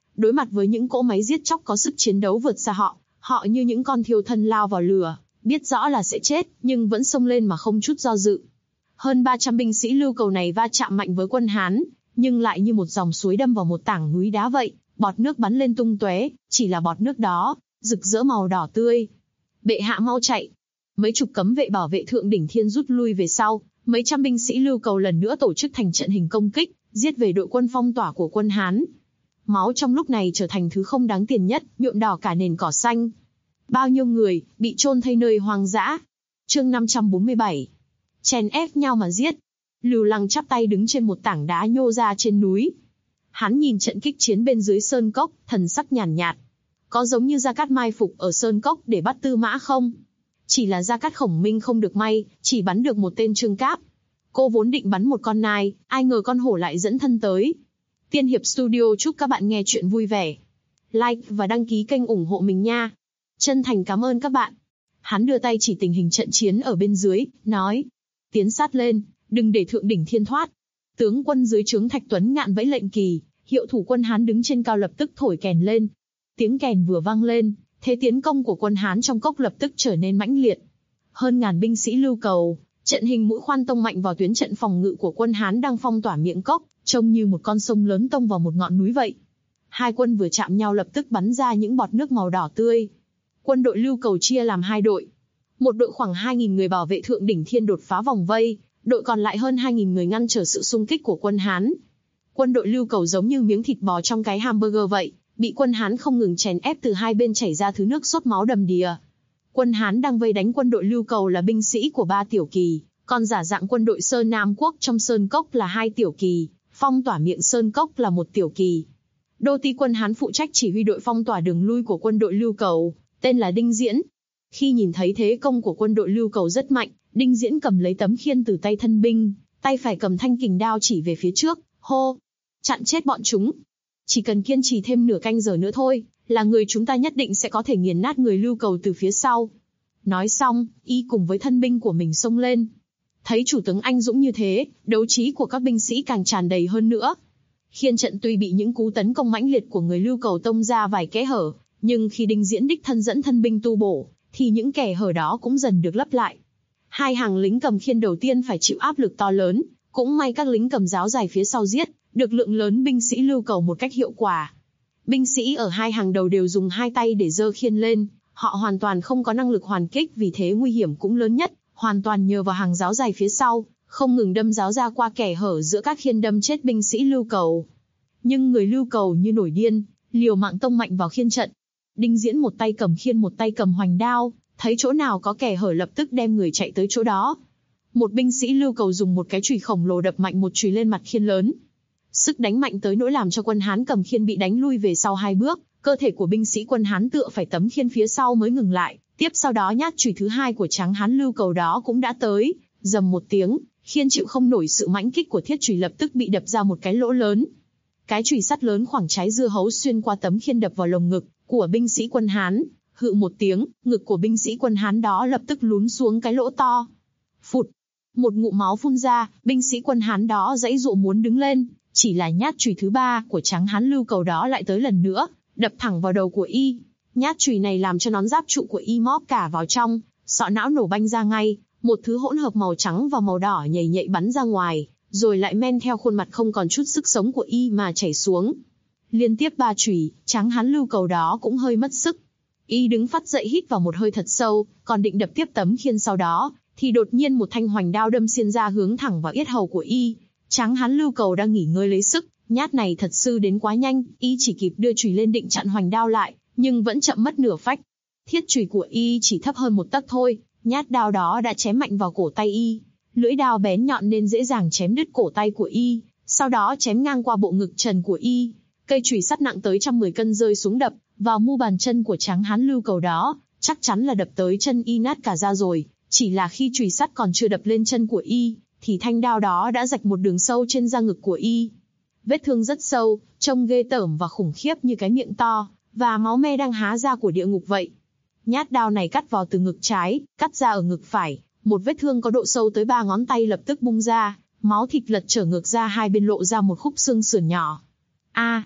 Đối mặt với những cỗ máy giết chóc có sức chiến đấu vượt xa họ, họ như những con thiêu thân lao vào lửa, biết rõ là sẽ chết, nhưng vẫn xông lên mà không chút do dự. Hơn 300 binh sĩ Lưu Cầu này va chạm mạnh với quân Hán, nhưng lại như một dòng suối đâm vào một tảng núi đá vậy, bọt nước bắn lên tung tóe, chỉ là bọt nước đó, rực rỡ màu đỏ tươi. Bệ hạ mau chạy! Mấy chục cấm vệ bảo vệ Thượng Đỉnh Thiên rút lui về sau, mấy trăm binh sĩ Lưu Cầu lần nữa tổ chức thành trận hình công kích, giết về đội quân phong tỏa của quân Hán. Máu trong lúc này trở thành thứ không đáng tiền nhất, nhuộm đỏ cả nền cỏ xanh. Bao nhiêu người bị chôn thây nơi hoang dã. Chương 547. Chèn ép nhau mà giết. Lưu Lăng chắp tay đứng trên một tảng đá nhô ra trên núi. Hắn nhìn trận kích chiến bên dưới sơn cốc, thần sắc nhàn nhạt. Có giống như Gia Cát mai phục ở sơn cốc để bắt Tư Mã không? Chỉ là Gia Cát Khổng Minh không được may, chỉ bắn được một tên Trương Cáp. Cô vốn định bắn một con nai, ai ngờ con hổ lại dẫn thân tới. Tiên Hiệp Studio chúc các bạn nghe chuyện vui vẻ. Like và đăng ký kênh ủng hộ mình nha. Chân thành cảm ơn các bạn. Hắn đưa tay chỉ tình hình trận chiến ở bên dưới, nói. Tiến sát lên, đừng để Thượng Đỉnh Thiên thoát. Tướng quân dưới trướng Thạch Tuấn Ngạn vẫy lệnh kỳ, hiệu thủ quân Hán đứng trên cao lập tức thổi kèn lên. Tiếng kèn vừa vang lên, thế tiến công của quân Hán trong cốc lập tức trở nên mãnh liệt. Hơn ngàn binh sĩ Lưu Cầu, trận hình mũi khoan tông mạnh vào tuyến trận phòng ngự của quân Hán đang phong tỏa miệng cốc, trông như một con sông lớn tông vào một ngọn núi vậy. Hai quân vừa chạm nhau lập tức bắn ra những bọt nước màu đỏ tươi. Quân đội Lưu Cầu chia làm hai đội. Một đội khoảng 2.000 người bảo vệ Thượng Đỉnh Thiên đột phá vòng vây, đội còn lại hơn 2.000 người ngăn trở sự xung kích của quân Hán. Quân đội Lưu Cầu giống như miếng thịt bò trong cái hamburger vậy, bị quân Hán không ngừng chèn ép từ hai bên chảy ra thứ nước sốt máu đầm đìa. Quân Hán đang vây đánh quân đội Lưu Cầu là binh sĩ của 3 tiểu kỳ, còn giả dạng quân đội Sơn Nam Quốc trong Sơn Cốc là 2 tiểu kỳ, phong tỏa miệng Sơn Cốc là 1 tiểu kỳ. Đô ti quân Hán phụ trách chỉ huy đội phong tỏa đường lui của quân đội Lưu Cầu, tên là Đinh Diễn. Khi nhìn thấy thế công của quân đội Lưu Cầu rất mạnh, Đinh Diễn cầm lấy tấm khiên từ tay thân binh, tay phải cầm thanh kình đao chỉ về phía trước, hô, chặn chết bọn chúng. Chỉ cần kiên trì thêm nửa canh giờ nữa thôi, là người chúng ta nhất định sẽ có thể nghiền nát người Lưu Cầu từ phía sau. Nói xong, y cùng với thân binh của mình xông lên. Thấy chủ tướng anh dũng như thế, đấu trí của các binh sĩ càng tràn đầy hơn nữa. Khiên trận tuy bị những cú tấn công mãnh liệt của người Lưu Cầu tông ra vài kẽ hở, nhưng khi Đinh Diễn đích thân dẫn thân binh tu bổ, thì những kẽ hở đó cũng dần được lấp lại. Hai hàng lính cầm khiên đầu tiên phải chịu áp lực to lớn, cũng may các lính cầm giáo dài phía sau giết được lượng lớn binh sĩ Lưu Cầu một cách hiệu quả. Binh sĩ ở hai hàng đầu đều dùng hai tay để giơ khiên lên, họ hoàn toàn không có năng lực hoàn kích, vì thế nguy hiểm cũng lớn nhất, hoàn toàn nhờ vào hàng giáo dài phía sau, không ngừng đâm giáo ra qua kẽ hở giữa các khiên đâm chết binh sĩ Lưu Cầu. Nhưng người Lưu Cầu như nổi điên, liều mạng tông mạnh vào khiên trận. Đinh Diễn một tay cầm khiên một tay cầm hoành đao, thấy chỗ nào có kẽ hở lập tức đem người chạy tới chỗ đó. Một binh sĩ Lưu Cầu dùng một cái chùy khổng lồ đập mạnh một chùy lên mặt khiên lớn. Sức đánh mạnh tới nỗi làm cho quân Hán cầm khiên bị đánh lui về sau 2 bước, cơ thể của binh sĩ quân Hán tựa phải tấm khiên phía sau mới ngừng lại. Tiếp sau đó nhát chùy thứ 2 của tráng Hán Lưu Cầu đó cũng đã tới, rầm một tiếng, khiên chịu không nổi sự mãnh kích của thiết chùy lập tức bị đập ra một cái lỗ lớn. Cái chùy sắt lớn khoảng trái dưa hấu xuyên qua tấm khiên đập vào lồng ngực của binh sĩ quân Hán, hự một tiếng, ngực của binh sĩ quân Hán đó lập tức lún xuống cái lỗ to. Phụt, một ngụm máu phun ra, binh sĩ quân Hán đó giãy giụa muốn đứng lên, chỉ là nhát chùy thứ 3 của tráng Hán Lưu Cầu đó lại tới lần nữa, đập thẳng vào đầu của y. Nhát chùy này làm cho nón giáp trụ của y móp cả vào trong, sọ não nổ banh ra ngay, một thứ hỗn hợp màu trắng và màu đỏ nhầy nhạy bắn ra ngoài, rồi lại men theo khuôn mặt không còn chút sức sống của y mà chảy xuống. Liên tiếp 3 chùy, tráng Hán Lưu Cầu đó cũng hơi mất sức. Y đứng phắt dậy hít vào một hơi thật sâu, còn định đập tiếp tấm khiên sau đó, thì đột nhiên một thanh hoành đao đâm xuyên ra hướng thẳng vào yết hầu của y. Tráng Hán Lưu Cầu đang nghỉ ngơi lấy sức, nhát này thật sự đến quá nhanh, y chỉ kịp đưa chùy lên định chặn hoành đao lại, nhưng vẫn chậm mất nửa phách. Thiết chùy của y chỉ thấp hơn một tấc thôi, nhát đao đó đã chém mạnh vào cổ tay y. Lưỡi đao bén nhọn nên dễ dàng chém đứt cổ tay của y, sau đó chém ngang qua bộ ngực trần của y. Cây chùy sắt nặng tới 110 cân rơi xuống đập vào mu bàn chân của tráng Hán Lưu Cầu đó, chắc chắn là đập tới chân y nát cả ra rồi. Chỉ là khi chùy sắt còn chưa đập lên chân của y, thì thanh đao đó đã rạch một đường sâu trên da ngực của y. Vết thương rất sâu, trông ghê tởm và khủng khiếp như cái miệng to, và máu me đang há ra của địa ngục vậy. Nhát đao này cắt vào từ ngực trái, cắt ra ở ngực phải, một vết thương có độ sâu tới 3 ngón tay lập tức bung ra, máu thịt lật trở ngược ra hai bên lộ ra một khúc xương sườn nhỏ.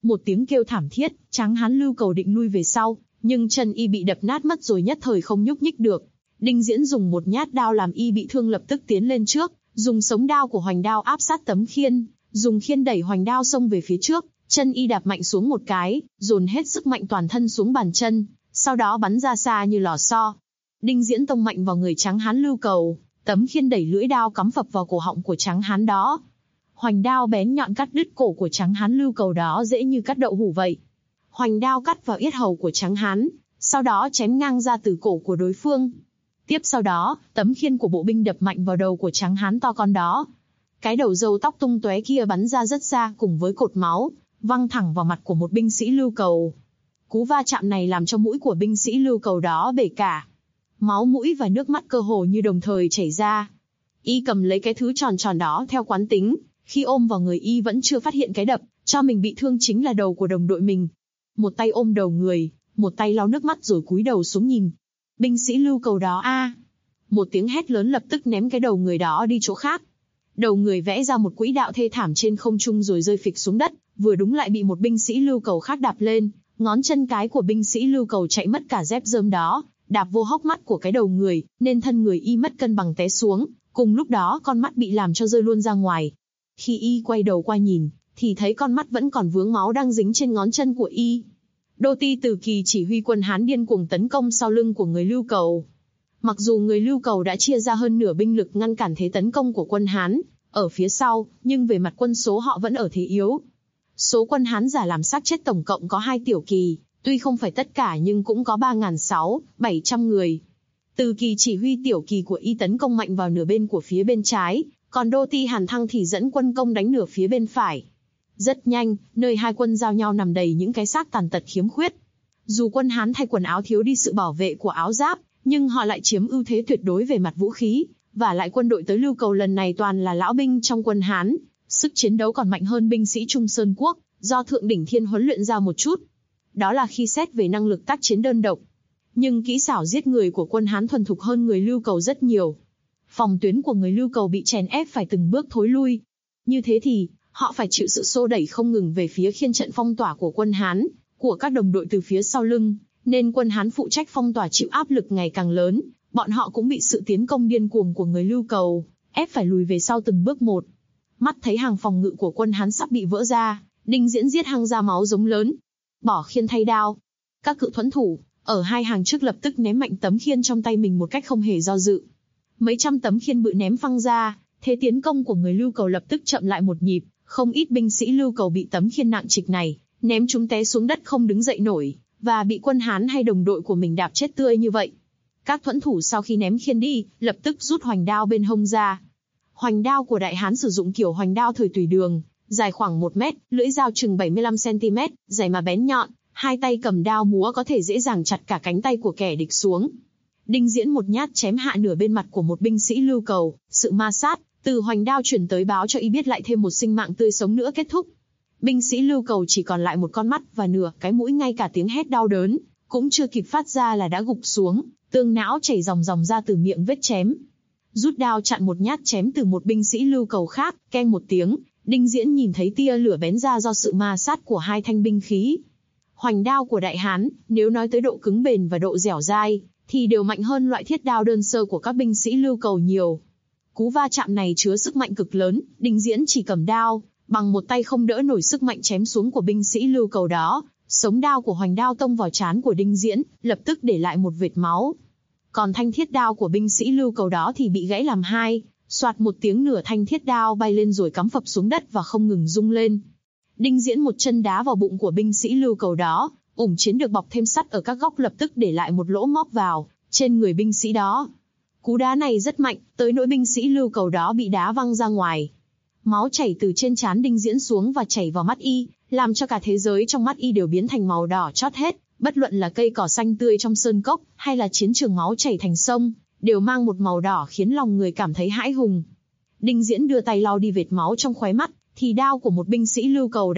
Một tiếng kêu thảm thiết, tráng hán Lưu Cầu định lui về sau, nhưng chân y bị đập nát mất rồi, nhất thời không nhúc nhích được. Đinh Diễn dùng một nhát đao làm y bị thương, lập tức tiến lên trước, dùng sống đao của hoành đao áp sát tấm khiên, dùng khiên đẩy hoành đao xông về phía trước, chân y đạp mạnh xuống một cái, dồn hết sức mạnh toàn thân xuống bàn chân, sau đó bắn ra xa như lò xo. Đinh Diễn tông mạnh vào người tráng hán Lưu Cầu, tấm khiên đẩy lưỡi đao cắm phập vào cổ họng của tráng hán đó. Hoành đao bén nhọn cắt đứt cổ của tráng hán Lưu Cầu đó dễ như cắt đậu hũ vậy. Hoành đao cắt vào yết hầu của tráng hán, sau đó chém ngang ra từ cổ của đối phương. Tiếp sau đó, tấm khiên của bộ binh đập mạnh vào đầu của tráng hán to con đó. Cái đầu râu tóc tung tóe kia bắn ra rất xa cùng với cột máu, văng thẳng vào mặt của một binh sĩ Lưu Cầu. Cú va chạm này làm cho mũi của binh sĩ Lưu Cầu đó bể cả. Máu mũi và nước mắt cơ hồ như đồng thời chảy ra. Y cầm lấy cái thứ tròn tròn đó theo quán tính, khi ôm vào người y vẫn chưa phát hiện cái đập cho mình bị thương chính là đầu của đồng đội mình. Một tay ôm đầu người, một tay lau nước mắt rồi cúi đầu xuống nhìn. Binh sĩ Lưu Cầu đó a! Một tiếng hét lớn lập tức ném cái đầu người đó đi chỗ khác. Đầu người vẽ ra một quỹ đạo thê thảm trên không trung rồi rơi phịch xuống đất, vừa đúng lại bị một binh sĩ Lưu Cầu khác đạp lên, ngón chân cái của binh sĩ Lưu Cầu chạy mất cả dép rơm đó, đạp vô hốc mắt của cái đầu người, nên thân người y mất cân bằng té xuống, cùng lúc đó con mắt bị làm cho rơi luôn ra ngoài. Khi y quay đầu qua nhìn, thì thấy con mắt vẫn còn vướng máu đang dính trên ngón chân của y. Đô Ti Từ Kỳ chỉ huy quân Hán điên cuồng tấn công sau lưng của người Lưu Cầu. Mặc dù người Lưu Cầu đã chia ra hơn nửa binh lực ngăn cản thế tấn công của quân Hán ở phía sau, nhưng về mặt quân số họ vẫn ở thế yếu. Số quân Hán giả làm xác chết tổng cộng có 2 tiểu kỳ, tuy không phải tất cả nhưng cũng có 3.600-700 người. Từ Kỳ chỉ huy tiểu kỳ của y tấn công mạnh vào nửa bên của phía bên trái, còn Đô Ti Hàn Thăng thì dẫn quân công đánh nửa phía bên phải. Rất nhanh, nơi hai quân giao nhau nằm đầy những cái xác tàn tật khiếm khuyết. Dù quân Hán thay quần áo thiếu đi sự bảo vệ của áo giáp, nhưng họ lại chiếm ưu thế tuyệt đối về mặt vũ khí, và lại quân đội tới Lưu Cầu lần này toàn là lão binh trong quân Hán, sức chiến đấu còn mạnh hơn binh sĩ Trung Sơn Quốc, do Thượng Đỉnh Thiên huấn luyện ra một chút. Đó là khi xét về năng lực tác chiến đơn độc. Nhưng kỹ xảo giết người của quân Hán thuần thục hơn người Lưu Cầu rất nhiều. Phòng tuyến của người Lưu Cầu bị chèn ép phải từng bước thối lui. Như thế thì, họ phải chịu sự xô đẩy không ngừng về phía khiên trận phong tỏa của quân Hán, của các đồng đội từ phía sau lưng, nên quân Hán phụ trách phong tỏa chịu áp lực ngày càng lớn, bọn họ cũng bị sự tiến công điên cuồng của người Lưu Cầu ép phải lùi về sau từng bước một. Mắt thấy hàng phòng ngự của quân Hán sắp bị vỡ ra, Đinh Diễn giết hăng ra máu giống lớn, bỏ khiên thay đao. Các cự thuẫn thủ ở hai hàng trước lập tức ném mạnh tấm khiên trong tay mình một cách không hề do dự. Mấy trăm tấm khiên bự ném phăng ra, thế tiến công của người Lưu Cầu lập tức chậm lại một nhịp. Không ít binh sĩ Lưu Cầu bị tấm khiên nặng trịch này ném chúng té xuống đất không đứng dậy nổi, và bị quân Hán hay đồng đội của mình đạp chết tươi như vậy. Các thuẫn thủ sau khi ném khiên đi, lập tức rút hoành đao bên hông ra. Hoành đao của Đại Hán sử dụng kiểu hoành đao thời Tùy Đường, dài khoảng 1 mét, lưỡi dao chừng 75 cm, dày mà bén nhọn, hai tay cầm đao múa có thể dễ dàng chặt cả cánh tay của kẻ địch xuống. Đinh Diễn một nhát chém hạ nửa bên mặt của một binh sĩ Lưu Cầu, sự ma sát từ hoành đao chuyển tới báo cho y biết lại thêm một sinh mạng tươi sống nữa kết thúc. Binh sĩ Lưu Cầu chỉ còn lại một con mắt và nửa cái mũi, ngay cả tiếng hét đau đớn cũng chưa kịp phát ra là đã gục xuống, tương não chảy ròng ròng ra từ miệng vết chém. Rút đao chặn một nhát chém từ một binh sĩ Lưu Cầu khác, keng một tiếng, Đinh Diễn nhìn thấy tia lửa bén ra do sự ma sát của hai thanh binh khí. Hoành đao của Đại Hán, nếu nói tới độ cứng bền và độ dẻo dai, thì đều mạnh hơn loại thiết đao đơn sơ của các binh sĩ Lưu Cầu nhiều. Cú va chạm này chứa sức mạnh cực lớn, Đinh Diễn chỉ cầm đao, bằng một tay không đỡ nổi sức mạnh chém xuống của binh sĩ Lưu Cầu đó. Sống đao của hoành đao tông vào trán của Đinh Diễn, lập tức để lại một vệt máu. Còn thanh thiết đao của binh sĩ Lưu Cầu đó thì bị gãy làm hai, soạt một tiếng nửa thanh thiết đao bay lên rồi cắm phập xuống đất và không ngừng rung lên. Đinh Diễn một chân đá vào bụng của binh sĩ Lưu Cầu đó, ủng chiến được bọc thêm sắt ở các góc lập tức để lại một lỗ móc vào trên người binh sĩ đó. Cú đá này rất mạnh, tới nỗi binh sĩ Lưu Cầu đó bị đá văng ra ngoài. Máu chảy từ trên trán Đinh Diễn xuống và chảy vào mắt y, làm cho cả thế giới trong mắt y đều biến thành màu đỏ chót hết, bất luận là cây cỏ xanh tươi trong sơn cốc, hay là chiến trường máu chảy thành sông, đều mang một màu đỏ khiến lòng người cảm thấy hãi hùng. Đinh Diễn đưa tay lau đi vệt máu trong khóe mắt, thì đao của một binh sĩ Lưu Cầu đã...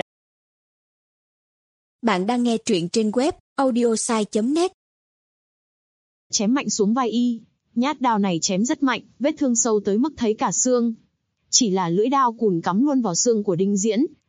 Bạn đang nghe truyện trên web audiosai.net. Chém mạnh xuống vai y, nhát đao này chém rất mạnh, vết thương sâu tới mức thấy cả xương. Chỉ là lưỡi đao cùn cắm luôn vào xương của Đinh Diễn,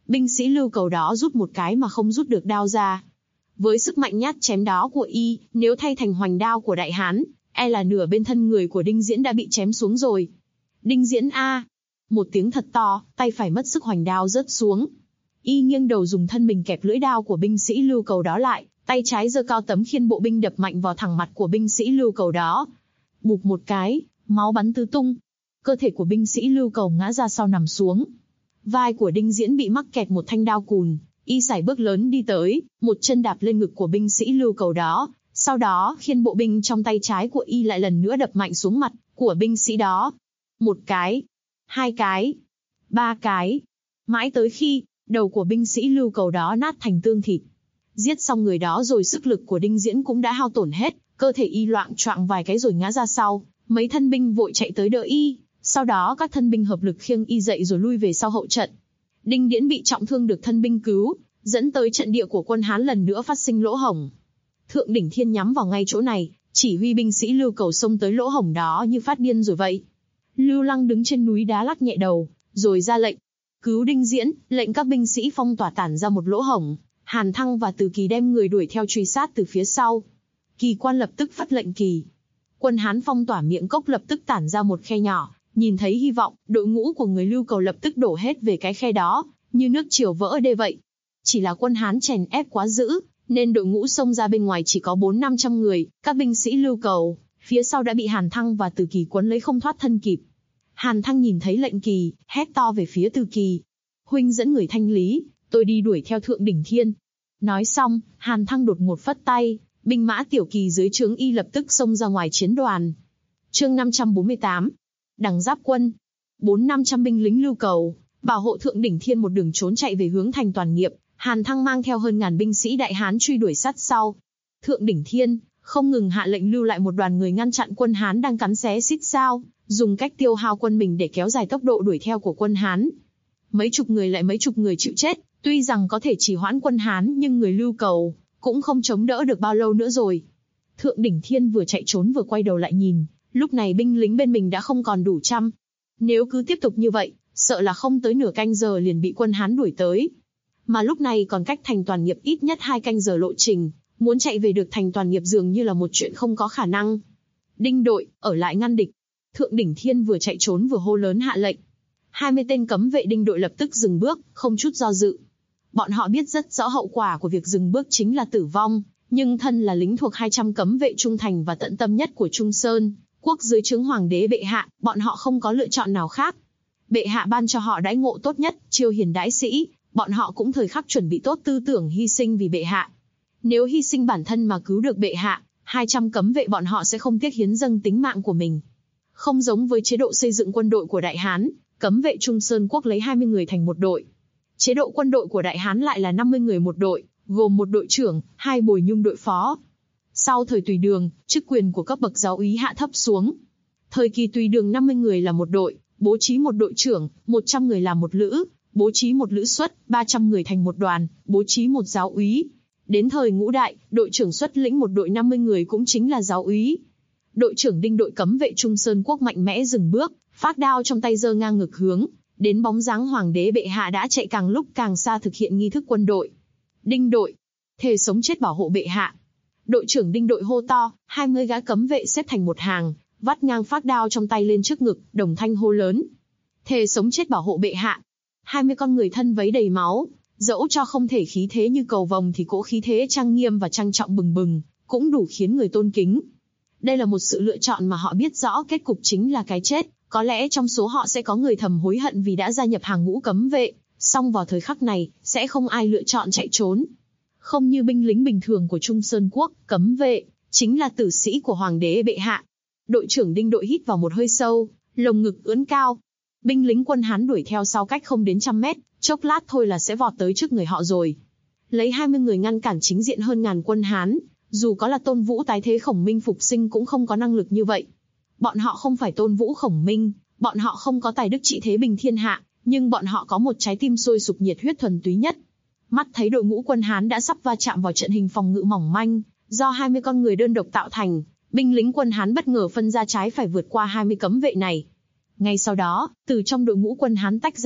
Binh sĩ lưu cầu đó rút một cái mà không rút được đao ra. Với sức mạnh nhát chém đó của y, nếu thay thành hoành đao của Đại Hán, e là nửa bên thân người của Đinh Diễn đã bị chém xuống rồi. Đinh Diễn a! Một tiếng thật to, tay phải mất sức hoành đao rớt xuống. Y nghiêng đầu dùng thân mình kẹp lưỡi đao của binh sĩ lưu cầu đó lại, tay trái giơ cao tấm khiên bộ binh đập mạnh vào thẳng mặt của binh sĩ lưu cầu đó. Bụp một cái, máu bắn tứ tung. Cơ thể của binh sĩ lưu cầu ngã ra sau nằm xuống. Vai của Đinh Diễn bị mắc kẹt một thanh đao cùn, y sải bước lớn đi tới, một chân đạp lên ngực của binh sĩ lưu cầu đó, sau đó khiên bộ binh trong tay trái của y lại lần nữa đập mạnh xuống mặt của binh sĩ đó. Một cái, hai cái, ba cái, mãi tới khi đầu của binh sĩ lưu cầu đó nát thành tương thịt. Giết xong người đó rồi sức lực của Đinh Diễn cũng đã hao tổn hết, cơ thể y loạng choạng vài cái rồi ngã ra sau, mấy thân binh vội chạy tới đỡ y, sau đó các thân binh hợp lực khiêng y dậy rồi lui về sau hậu trận. Đinh Điễn bị trọng thương được thân binh cứu, dẫn tới trận địa của quân Hán lần nữa phát sinh lỗ hổng. Thượng Đỉnh Thiên nhắm vào ngay chỗ này, chỉ huy binh sĩ lưu cầu xông tới lỗ hổng đó như phát điên rồi vậy. Lưu Lăng đứng trên núi đá lắc nhẹ đầu, rồi ra lệnh cứu Đinh Diễn, lệnh các binh sĩ phong tỏa tản ra một lỗ hổng. Hàn Thăng và Từ Kỳ đem người đuổi theo truy sát từ phía sau. Kỳ quan lập tức phát lệnh kỳ. Quân Hán phong tỏa miệng cốc lập tức tản ra một khe nhỏ, nhìn thấy hy vọng, đội ngũ của người lưu cầu lập tức đổ hết về cái khe đó, như nước triều vỡ đê vậy. Chỉ là quân Hán chèn ép quá dữ, nên đội ngũ xông ra bên ngoài chỉ có 400-500 người, các binh sĩ lưu cầu, phía sau đã bị Hàn Thăng và Từ Kỳ quấn lấy không thoát thân kịp. Hàn Thăng nhìn thấy lệnh kỳ, hét to về phía Từ Kỳ. Huynh dẫn người thanh lý, tôi đi đuổi theo Thượng Đỉnh Thiên. Nói xong, Hàn Thăng đột ngột phất tay, binh mã Tiểu Kỳ dưới trướng y lập tức xông ra ngoài chiến đoàn. Chương 548. Đằng Giáp Quân. 400-500 binh lính lưu cầu, bảo hộ Thượng Đỉnh Thiên một đường trốn chạy về hướng thành Toàn Nghiệp. Hàn Thăng mang theo hơn ngàn binh sĩ Đại Hán truy đuổi sát sau. Thượng Đỉnh Thiên không ngừng hạ lệnh lưu lại một đoàn người ngăn chặn quân Hán đang cắn xé xít sao, dùng cách tiêu hao quân mình để kéo dài tốc độ đuổi theo của quân Hán. Mấy chục người lại mấy chục người chịu chết, tuy rằng có thể trì hoãn quân Hán nhưng người lưu cầu cũng không chống đỡ được bao lâu nữa rồi. Thượng Đỉnh Thiên vừa chạy trốn vừa quay đầu lại nhìn, lúc này binh lính bên mình đã không còn đủ trăm. Nếu cứ tiếp tục như vậy, sợ là không tới nửa canh giờ liền bị quân Hán đuổi tới. Mà lúc này còn cách thành Toàn Nghiệp ít nhất 2 canh giờ lộ trình, muốn chạy về được thành Toàn Nghiệp dường như là một chuyện không có khả năng. Đinh đội, ở lại ngăn địch. Thượng Đỉnh Thiên vừa chạy trốn vừa hô lớn hạ lệnh. 20 tên cấm vệ Đinh đội lập tức dừng bước, không chút do dự. Bọn họ biết rất rõ hậu quả của việc dừng bước chính là tử vong, nhưng thân là lính thuộc 200 cấm vệ trung thành và tận tâm nhất của Trung Sơn quốc dưới trướng Hoàng đế bệ hạ, bọn họ không có lựa chọn nào khác. Bệ hạ ban cho họ đãi ngộ tốt nhất, chiêu hiền đãi sĩ, bọn họ cũng thời khắc chuẩn bị tốt tư tưởng hy sinh vì bệ hạ. Nếu hy sinh bản thân mà cứu được bệ hạ, 200 cấm vệ bọn họ sẽ không tiếc hiến dâng tính mạng của mình. Không giống với chế độ xây dựng quân đội của Đại Hán, cấm vệ Trung Sơn quốc lấy 20 người thành một đội. Chế độ quân đội của Đại Hán lại là 50 người một đội, gồm một đội trưởng, 2 bồi nhung đội phó. Sau thời Tùy Đường, chức quyền của cấp bậc giáo úy hạ thấp xuống. Thời kỳ Tùy Đường 50 người là một đội, bố trí một đội trưởng, 100 người làm một lữ, bố trí một lữ suất, 300 người thành một đoàn, bố trí một giáo úy. Đến thời Ngũ Đại, đội trưởng xuất lĩnh một đội 50 người cũng chính là giáo úy. Đội trưởng Đinh đội cấm vệ Trung Sơn quốc mạnh mẽ dừng bước, phát đao trong tay giơ ngang ngực hướng đến bóng dáng Hoàng đế bệ hạ đã chạy càng lúc càng xa thực hiện nghi thức quân đội. Đinh đội, thề sống chết bảo hộ bệ hạ. Đội trưởng Đinh đội hô to, 20 gã cấm vệ xếp thành một hàng, vắt ngang phát đao trong tay lên trước ngực, đồng thanh hô lớn. Thề sống chết bảo hộ bệ hạ. 20 con người thân vấy đầy máu, dẫu cho không thể khí thế như cầu vồng thì cỗ khí thế trang nghiêm và trang trọng bừng bừng, cũng đủ khiến người tôn kính. Đây là một sự lựa chọn mà họ biết rõ kết cục chính là cái chết, có lẽ trong số họ sẽ có người thầm hối hận vì đã gia nhập hàng ngũ cấm vệ, song vào thời khắc này, sẽ không ai lựa chọn chạy trốn. Không như binh lính bình thường của Trung Sơn quốc, cấm vệ chính là tử sĩ của Hoàng đế bệ hạ. Đội trưởng Đinh đội hít vào một hơi sâu, lồng ngực ưỡn cao. Binh lính quân Hán đuổi theo sau cách không đến 100 mét, chốc lát thôi là sẽ vọt tới trước người họ rồi. Lấy 20 người ngăn cản chính diện hơn ngàn quân Hán, dù có là Tôn Vũ tái thế Khổng Minh phục sinh cũng không có năng lực như vậy. Bọn họ không phải Tôn Vũ Khổng Minh, bọn họ không có tài đức trị thế bình thiên hạ, nhưng bọn họ có một trái tim sôi sục nhiệt huyết thuần túy nhất. Mắt thấy đội ngũ quân Hán đã sắp va chạm vào trận hình phòng ngự mỏng manh, do 20 con người đơn độc tạo thành, binh lính quân Hán bất ngờ phân ra trái phải vượt qua 20 cấm vệ này. Ngay sau đó, từ trong đội ngũ quân Hán tách ra,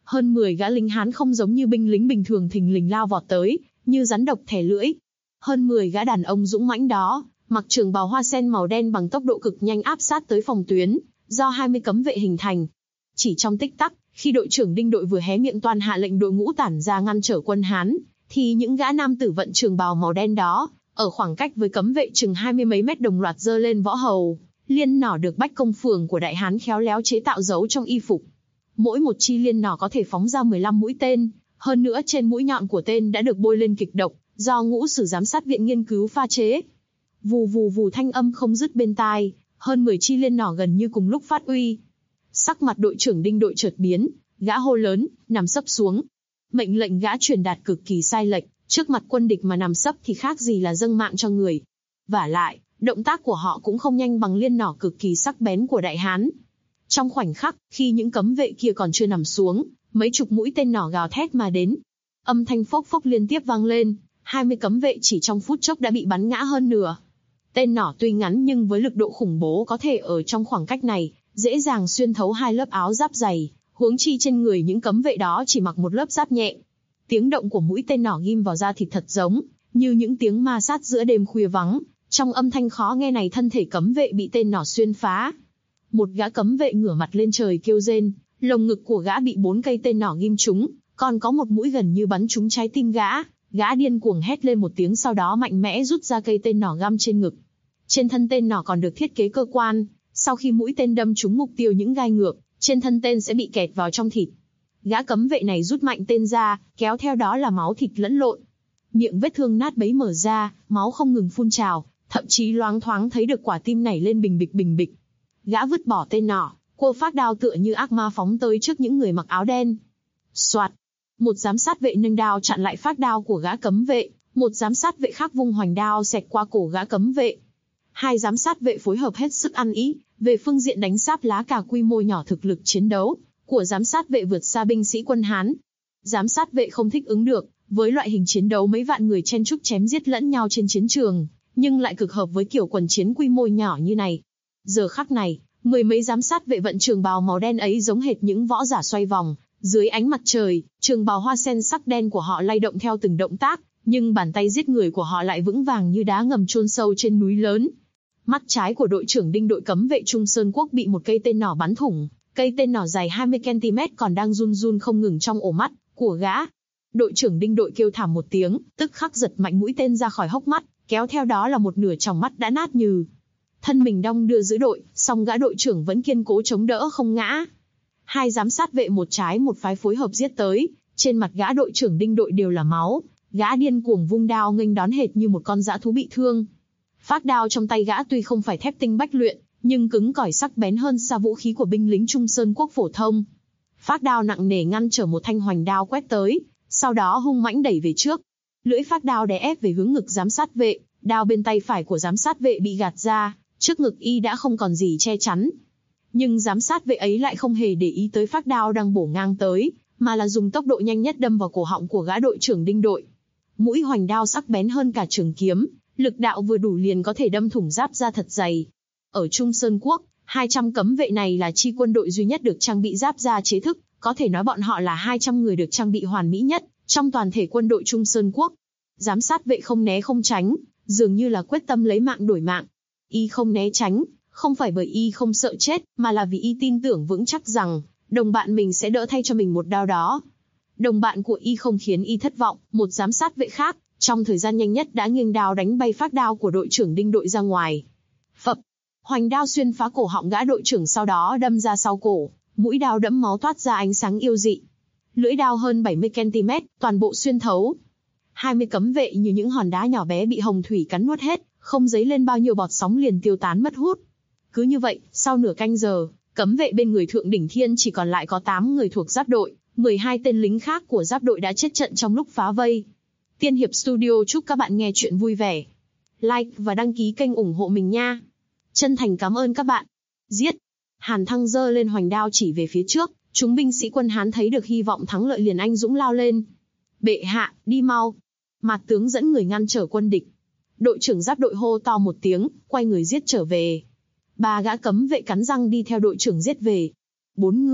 Hơn 10 gã lính Hán không giống như binh lính bình thường thình lình lao vọt tới, như rắn độc thè lưỡi. Hơn 10 gã đàn ông dũng mãnh đó, mặc trường bào hoa sen màu đen bằng tốc độ cực nhanh áp sát tới phòng tuyến, do 20 cấm vệ hình thành. Chỉ trong tích tắc, khi đội trưởng Đinh Đội vừa hé miệng toan hạ lệnh đội ngũ tản ra ngăn trở quân Hán, thì những gã nam tử vận trường bào màu đen đó, ở khoảng cách với cấm vệ chừng 20 mấy mét đồng loạt giơ lên võ hầu, liên nỏ được bách công phường của Đại Hán khéo léo chế tạo giấu trong y phục. Mỗi một chi liên nỏ có thể phóng ra 15 mũi tên, hơn nữa trên mũi nhọn của tên đã được bôi lên kịch độc, do ngũ sử giám sát viện nghiên cứu pha chế. Vù vù vù thanh âm không dứt bên tai, hơn 10 chi liên nỏ gần như cùng lúc phát uy. Sắc mặt đội trưởng Đinh Đội chợt biến, gã hô lớn, nằm sấp xuống. Mệnh lệnh gã truyền đạt cực kỳ sai lệch, trước mặt quân địch mà nằm sấp thì khác gì là dâng mạng cho người. Vả lại, động tác của họ cũng không nhanh bằng liên nỏ cực kỳ sắc bén của Đại Hán. Trong khoảnh khắc, khi những cấm vệ kia còn chưa nằm xuống, mấy chục mũi tên nỏ gào thét mà đến. Âm thanh phốc phốc liên tiếp vang lên, 20 cấm vệ chỉ trong phút chốc đã bị bắn ngã hơn nửa. Tên nỏ tuy ngắn nhưng với lực độ khủng bố có thể ở trong khoảng cách này, dễ dàng xuyên thấu 2 lớp áo giáp dày, huống chi trên người những cấm vệ đó chỉ mặc một lớp giáp nhẹ. Tiếng động của mũi tên nỏ ghim vào da thịt thật giống như những tiếng ma sát giữa đêm khuya vắng. Trong âm thanh khó nghe này, thân thể cấm vệ bị tên nỏ xuyên phá. Một gã cấm vệ ngửa mặt lên trời kêu rên, lồng ngực của gã bị 4 cây tên nỏ ghim trúng, còn có một mũi gần như bắn trúng trái tim gã. Gã điên cuồng hét lên một tiếng, sau đó mạnh mẽ rút ra cây tên nỏ găm trên ngực. Trên thân tên nỏ còn được thiết kế cơ quan, sau khi mũi tên đâm trúng mục tiêu những gai ngược, trên thân tên sẽ bị kẹt vào trong thịt. Gã cấm vệ này rút mạnh tên ra, kéo theo đó là máu thịt lẫn lộn. Miệng vết thương nát bấy mở ra, máu không ngừng phun trào, thậm chí loáng thoáng thấy được quả tim nảy lên bình bịch bình bịch. Gã vứt bỏ tên nỏ, quơ phát đao tựa như ác ma phóng tới trước những người mặc áo đen. Soạt, một giám sát vệ nâng đao chặn lại phát đao của gã cấm vệ, một giám sát vệ khác vung hoành đao xẹt qua cổ gã cấm vệ. 2 giám sát vệ phối hợp hết sức ăn ý, về phương diện đánh sáp lá cà quy mô nhỏ, thực lực chiến đấu của giám sát vệ vượt xa binh sĩ quân Hán. Giám sát vệ không thích ứng được với loại hình chiến đấu mấy vạn người chen chúc chém giết lẫn nhau trên chiến trường, nhưng lại cực hợp với kiểu quần chiến quy mô nhỏ như này. Giờ khắc này, 10 mấy giám sát vệ vận trường bào màu đen ấy giống hệt những võ giả xoay vòng dưới ánh mặt trời, trường bào hoa sen sắc đen của họ lay động theo từng động tác, nhưng bàn tay giết người của họ lại vững vàng như đá ngầm chôn sâu trên núi lớn. Mắt trái của đội trưởng Đinh Đội cấm vệ Trung Sơn Quốc bị một cây tên nỏ bắn thủng, cây tên nỏ dài 20 cm còn đang run run không ngừng trong ổ mắt của gã. Đội trưởng Đinh Đội kêu thảm một tiếng, tức khắc giật mạnh mũi tên ra khỏi hốc mắt, kéo theo đó là một nửa tròng mắt đã nát nhừ. Thân mình đong đưa giữ đội, song gã đội trưởng vẫn kiên cố chống đỡ không ngã. 2 giám sát vệ một trái một phái phối hợp giết tới, trên mặt gã đội trưởng Đinh Đội đều là máu, gã điên cuồng vung đao nghênh đón hệt như một con dã thú bị thương. Phác đao trong tay gã tuy không phải thép tinh bách luyện, nhưng cứng cỏi sắc bén hơn xa vũ khí của binh lính Trung Sơn Quốc phổ thông. Phác đao nặng nề ngăn trở một thanh hoành đao quét tới, sau đó hung mãnh đẩy về trước. Lưỡi phác đao đè ép về hướng ngực giám sát vệ, đao bên tay phải của giám sát vệ bị gạt ra, trước ngực y đã không còn gì che chắn. Nhưng giám sát vệ ấy lại không hề để ý tới phác đao đang bổ ngang tới, mà là dùng tốc độ nhanh nhất đâm vào cổ họng của gã đội trưởng Đinh Đội. Mũi hoành đao sắc bén hơn cả trường kiếm, lực đạo vừa đủ liền có thể đâm thủng giáp da thật dày. Ở Trung Sơn Quốc, 200 cấm vệ này là chi quân đội duy nhất được trang bị giáp da chế thức, có thể nói bọn họ là 200 người được trang bị hoàn mỹ nhất trong toàn thể quân đội Trung Sơn Quốc. Giám sát vệ không né không tránh, dường như là quyết tâm lấy mạng đổi mạng. Y không né tránh, không phải bởi y không sợ chết, mà là vì y tin tưởng vững chắc rằng đồng bạn mình sẽ đỡ thay cho mình một đao đó. Đồng bạn của y không khiến y thất vọng, một giám sát vệ khác trong thời gian nhanh nhất đã nghiêng đao đánh bay phác đao của đội trưởng Đinh Đội ra ngoài. Phập, hoành đao xuyên phá cổ họng gã đội trưởng, sau đó đâm ra sau cổ, mũi đao đẫm máu toát ra ánh sáng yêu dị. Lưỡi đao hơn 70 cm, toàn bộ xuyên thấu. 20 cấm vệ như những hòn đá nhỏ bé bị hồng thủy cắn nuốt hết, không dấy lên bao nhiêu bọt sóng liền tiêu tán mất hút. Cứ như vậy, sau nửa canh giờ, cấm vệ bên người Thượng Đỉnh Thiên chỉ còn lại có 8 người thuộc giáp đội, 12 tên lính khác của giáp đội đã chết trận trong lúc phá vây. Tiên Hiệp Studio chúc các bạn nghe chuyện vui vẻ. Like và đăng ký kênh ủng hộ mình nha. Chân thành cảm ơn các bạn. Giết! Hàn Thăng giơ lên hoành đao chỉ về phía trước, chúng binh sĩ quân Hán thấy được hy vọng thắng lợi liền anh dũng lao lên. Bệ hạ, đi mau! Mạt tướng dẫn người ngăn trở quân địch. Đội trưởng giáp đội hô to một tiếng, quay người giết trở về. 3 gã cấm vệ cắn răng đi theo đội trưởng giết về. 4 người,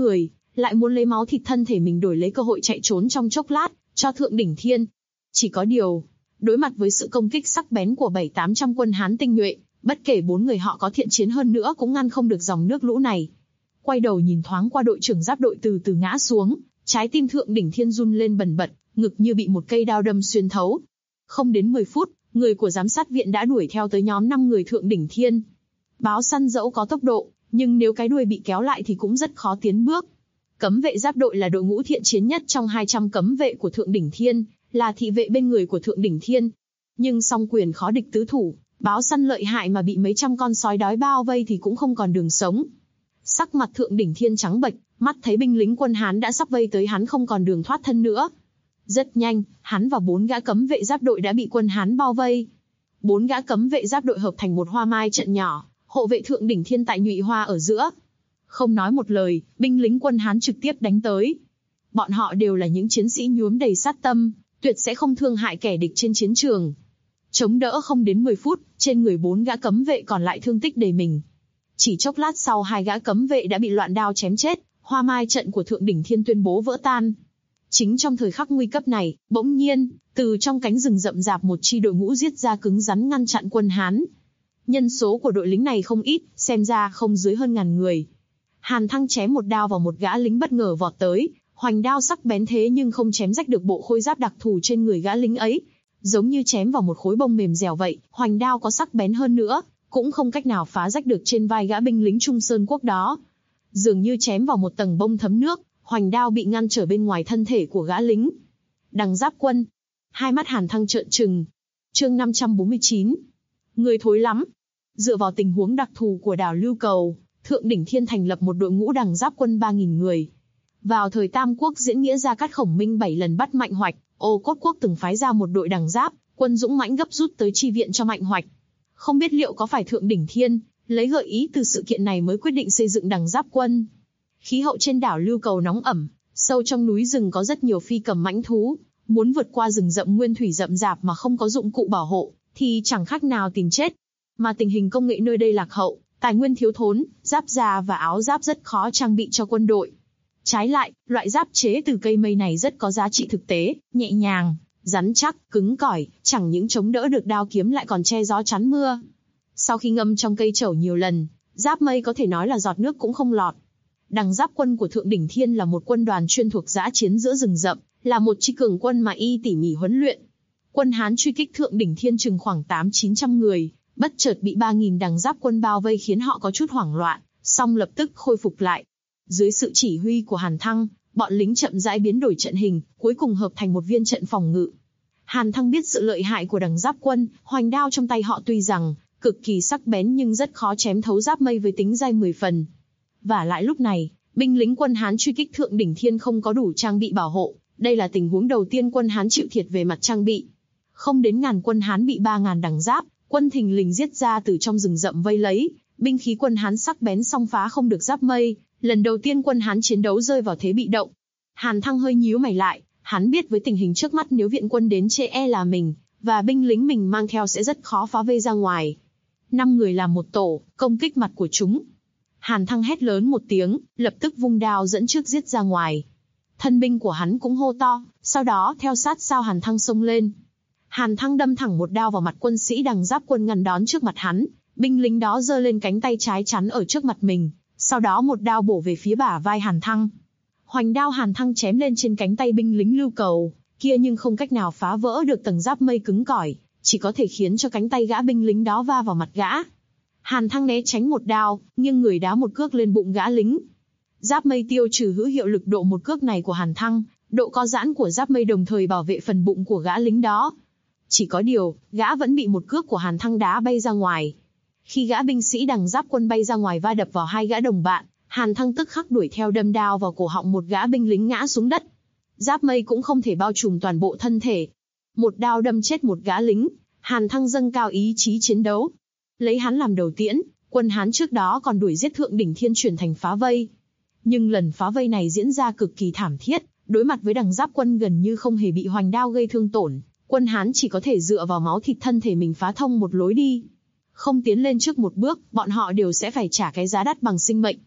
lại muốn lấy máu thịt thân thể mình đổi lấy cơ hội chạy trốn trong chốc lát, cho Thượng Đỉnh Thiên. Chỉ có điều, đối mặt với sự công kích sắc bén của 700-800 quân Hán tinh nhuệ, bất kể 4 người họ có thiện chiến hơn nữa cũng ngăn không được dòng nước lũ này. Quay đầu nhìn thoáng qua đội trưởng giáp đội từ từ ngã xuống, trái tim Thượng Đỉnh Thiên run lên bần bật, ngực như bị một cây đao đâm xuyên thấu. Không đến 10 phút, người của giám sát viện đã đuổi theo tới nhóm 5 người Thượng Đỉnh Thiên. Báo săn dẫu có tốc độ, nhưng nếu cái đuôi bị kéo lại thì cũng rất khó tiến bước. Cấm vệ giáp đội là đội ngũ thiện chiến nhất trong 200 cấm vệ của Thượng Đỉnh Thiên, là thị vệ bên người của Thượng Đỉnh Thiên. Nhưng song quyền khó địch tứ thủ, báo săn lợi hại mà bị mấy trăm con sói đói bao vây thì cũng không còn đường sống. Sắc mặt Thượng Đỉnh Thiên trắng bệch, mắt thấy binh lính quân Hán đã sắp vây tới hắn không còn đường thoát thân nữa. Rất nhanh, hắn và 4 gã cấm vệ giáp đội đã bị quân Hán bao vây. 4 gã cấm vệ giáp đội hợp thành một hoa mai trận nhỏ, hộ vệ Thượng Đỉnh Thiên tại nhụy hoa ở giữa. Không nói một lời, binh lính quân Hán trực tiếp đánh tới. Bọn họ đều là những chiến sĩ nhuốm đầy sát tâm, tuyệt sẽ không thương hại kẻ địch trên chiến trường. Chống đỡ không đến 10 phút, trên người 4 gã cấm vệ còn lại thương tích đầy mình. Chỉ chốc lát sau 2 gã cấm vệ đã bị loạn đao chém chết, hoa mai trận của Thượng Đỉnh Thiên tuyên bố vỡ tan. Chính trong thời khắc nguy cấp này, bỗng nhiên, từ trong cánh rừng rậm rạp một chi đội ngũ giết ra cứng rắn ngăn chặn quân Hán. Nhân số của đội lính này không ít, xem ra không dưới hơn 1000 người. Hàn Thăng chém một đao vào một gã lính bất ngờ vọt tới, hoành đao sắc bén thế nhưng không chém rách được bộ khôi giáp đặc thù trên người gã lính ấy. Giống như chém vào một khối bông mềm dẻo vậy, hoành đao có sắc bén hơn nữa, cũng không cách nào phá rách được trên vai gã binh lính Trung Sơn Quốc đó. Dường như chém vào một tầng bông thấm nước, hoành đao bị ngăn trở bên ngoài thân thể của gã lính. Đằng Giáp Quân. Hai mắt Hàn Thăng trợn trừng. Chương 549. Người thối lắm. Dựa vào tình huống đặc thù của đảo Lưu Cầu, Thượng Đỉnh Thiên thành lập một đội ngũ Đằng Giáp Quân 3000 người. Vào thời Tam Quốc diễn nghĩa Gia Cát Khổng Minh 7 lần bắt Mạnh Hoạch, Ô Cốt Quốc từng phái ra một đội Đằng Giáp Quân dũng mãnh gấp rút tới chi viện cho Mạnh Hoạch. Không biết liệu có phải Thượng Đỉnh Thiên lấy gợi ý từ sự kiện này mới quyết định xây dựng Đằng Giáp Quân. Khí hậu trên đảo Lưu Cầu nóng ẩm, sâu trong núi rừng có rất nhiều phi cầm mãnh thú, muốn vượt qua rừng rậm nguyên thủy rậm rạp mà không có dụng cụ bảo hộ, thì chẳng khác nào tìm chết. Mà tình hình công nghệ nơi đây lạc hậu, tài nguyên thiếu thốn, giáp da và áo giáp rất khó trang bị cho quân đội. Trái lại, loại giáp chế từ cây mây này rất có giá trị thực tế, nhẹ nhàng, rắn chắc, cứng cỏi, chẳng những chống đỡ được đao kiếm lại còn che gió chắn mưa. Sau khi ngâm trong cây trầu nhiều lần, giáp mây có thể nói là giọt nước cũng không lọt. Đằng Giáp Quân của Thượng Đỉnh Thiên là một quân đoàn chuyên thuộc dã chiến giữa rừng rậm, là một chi cường quân mà y tỉ mỉ huấn luyện. Quân Hán truy kích Thượng Đỉnh Thiên chừng khoảng 800-900 người, bất chợt bị 3000 Đằng Giáp Quân bao vây khiến họ có chút hoảng loạn, song lập tức khôi phục lại. Dưới sự chỉ huy của Hàn Thăng, bọn lính chậm rãi biến đổi trận hình, cuối cùng hợp thành một viên trận phòng ngự. Hàn Thăng biết sự lợi hại của Đằng Giáp Quân, hoành đao trong tay họ tuy rằng cực kỳ sắc bén nhưng rất khó chém thấu giáp mây với tính dai 10 phần. Và lại lúc này, binh lính quân Hán truy kích Thượng Đỉnh Thiên không có đủ trang bị bảo hộ, đây là tình huống đầu tiên quân Hán chịu thiệt về mặt trang bị. Không đến ngàn quân Hán bị 3000 Đằng Giáp Quân thình lình giết ra từ trong rừng rậm vây lấy, binh khí quân Hán sắc bén song phá không được giáp mây, lần đầu tiên quân Hán chiến đấu rơi vào thế bị động. Hàn Thăng hơi nhíu mày lại, hắn biết với tình hình trước mắt nếu viện quân đến chê là mình, và binh lính mình mang theo sẽ rất khó phá vây ra ngoài. 5 người làm một tổ, công kích mặt của chúng. Hàn Thăng hét lớn một tiếng, lập tức vung đao dẫn trước giết ra ngoài. Thân binh của hắn cũng hô to, sau đó theo sát sau Hàn Thăng xông lên. Hàn Thăng đâm thẳng một đao vào mặt quân sĩ Đằng Giáp Quân ngăn đón trước mặt hắn, binh lính đó giơ lên cánh tay trái chắn ở trước mặt mình, sau đó một đao bổ về phía bả vai Hàn Thăng. Hoành đao Hàn Thăng chém lên trên cánh tay binh lính Lưu Cầu kia nhưng không cách nào phá vỡ được tầng giáp mây cứng cỏi, chỉ có thể khiến cho cánh tay gã binh lính đó va vào mặt gã. Hàn Thăng né tránh một đao, nhưng người đá một cước lên bụng gã lính. Giáp mây tiêu trừ hữu hiệu lực độ một cước này của Hàn Thăng, độ co giãn của giáp mây đồng thời bảo vệ phần bụng của gã lính đó. Chỉ có điều, gã vẫn bị một cước của Hàn Thăng đá bay ra ngoài. Khi gã binh sĩ Đằng Giáp Quân bay ra ngoài va đập vào hai gã đồng bạn, Hàn Thăng tức khắc đuổi theo đâm đao vào cổ họng một gã binh lính ngã xuống đất. Giáp mây cũng không thể bao trùm toàn bộ thân thể. Một đao đâm chết một gã lính, Hàn Thăng dâng cao ý chí chiến đấu. Lấy hắn làm đầu tiễn, quân Hán trước đó còn đuổi giết Thượng Đỉnh Thiên chuyển thành phá vây. Nhưng lần phá vây này diễn ra cực kỳ thảm thiết, đối mặt với Đằng Giáp Quân gần như không hề bị hoành đao gây thương tổn, quân Hán chỉ có thể dựa vào máu thịt thân thể mình phá thông một lối đi. Không tiến lên trước một bước, bọn họ đều sẽ phải trả cái giá đắt bằng sinh mệnh.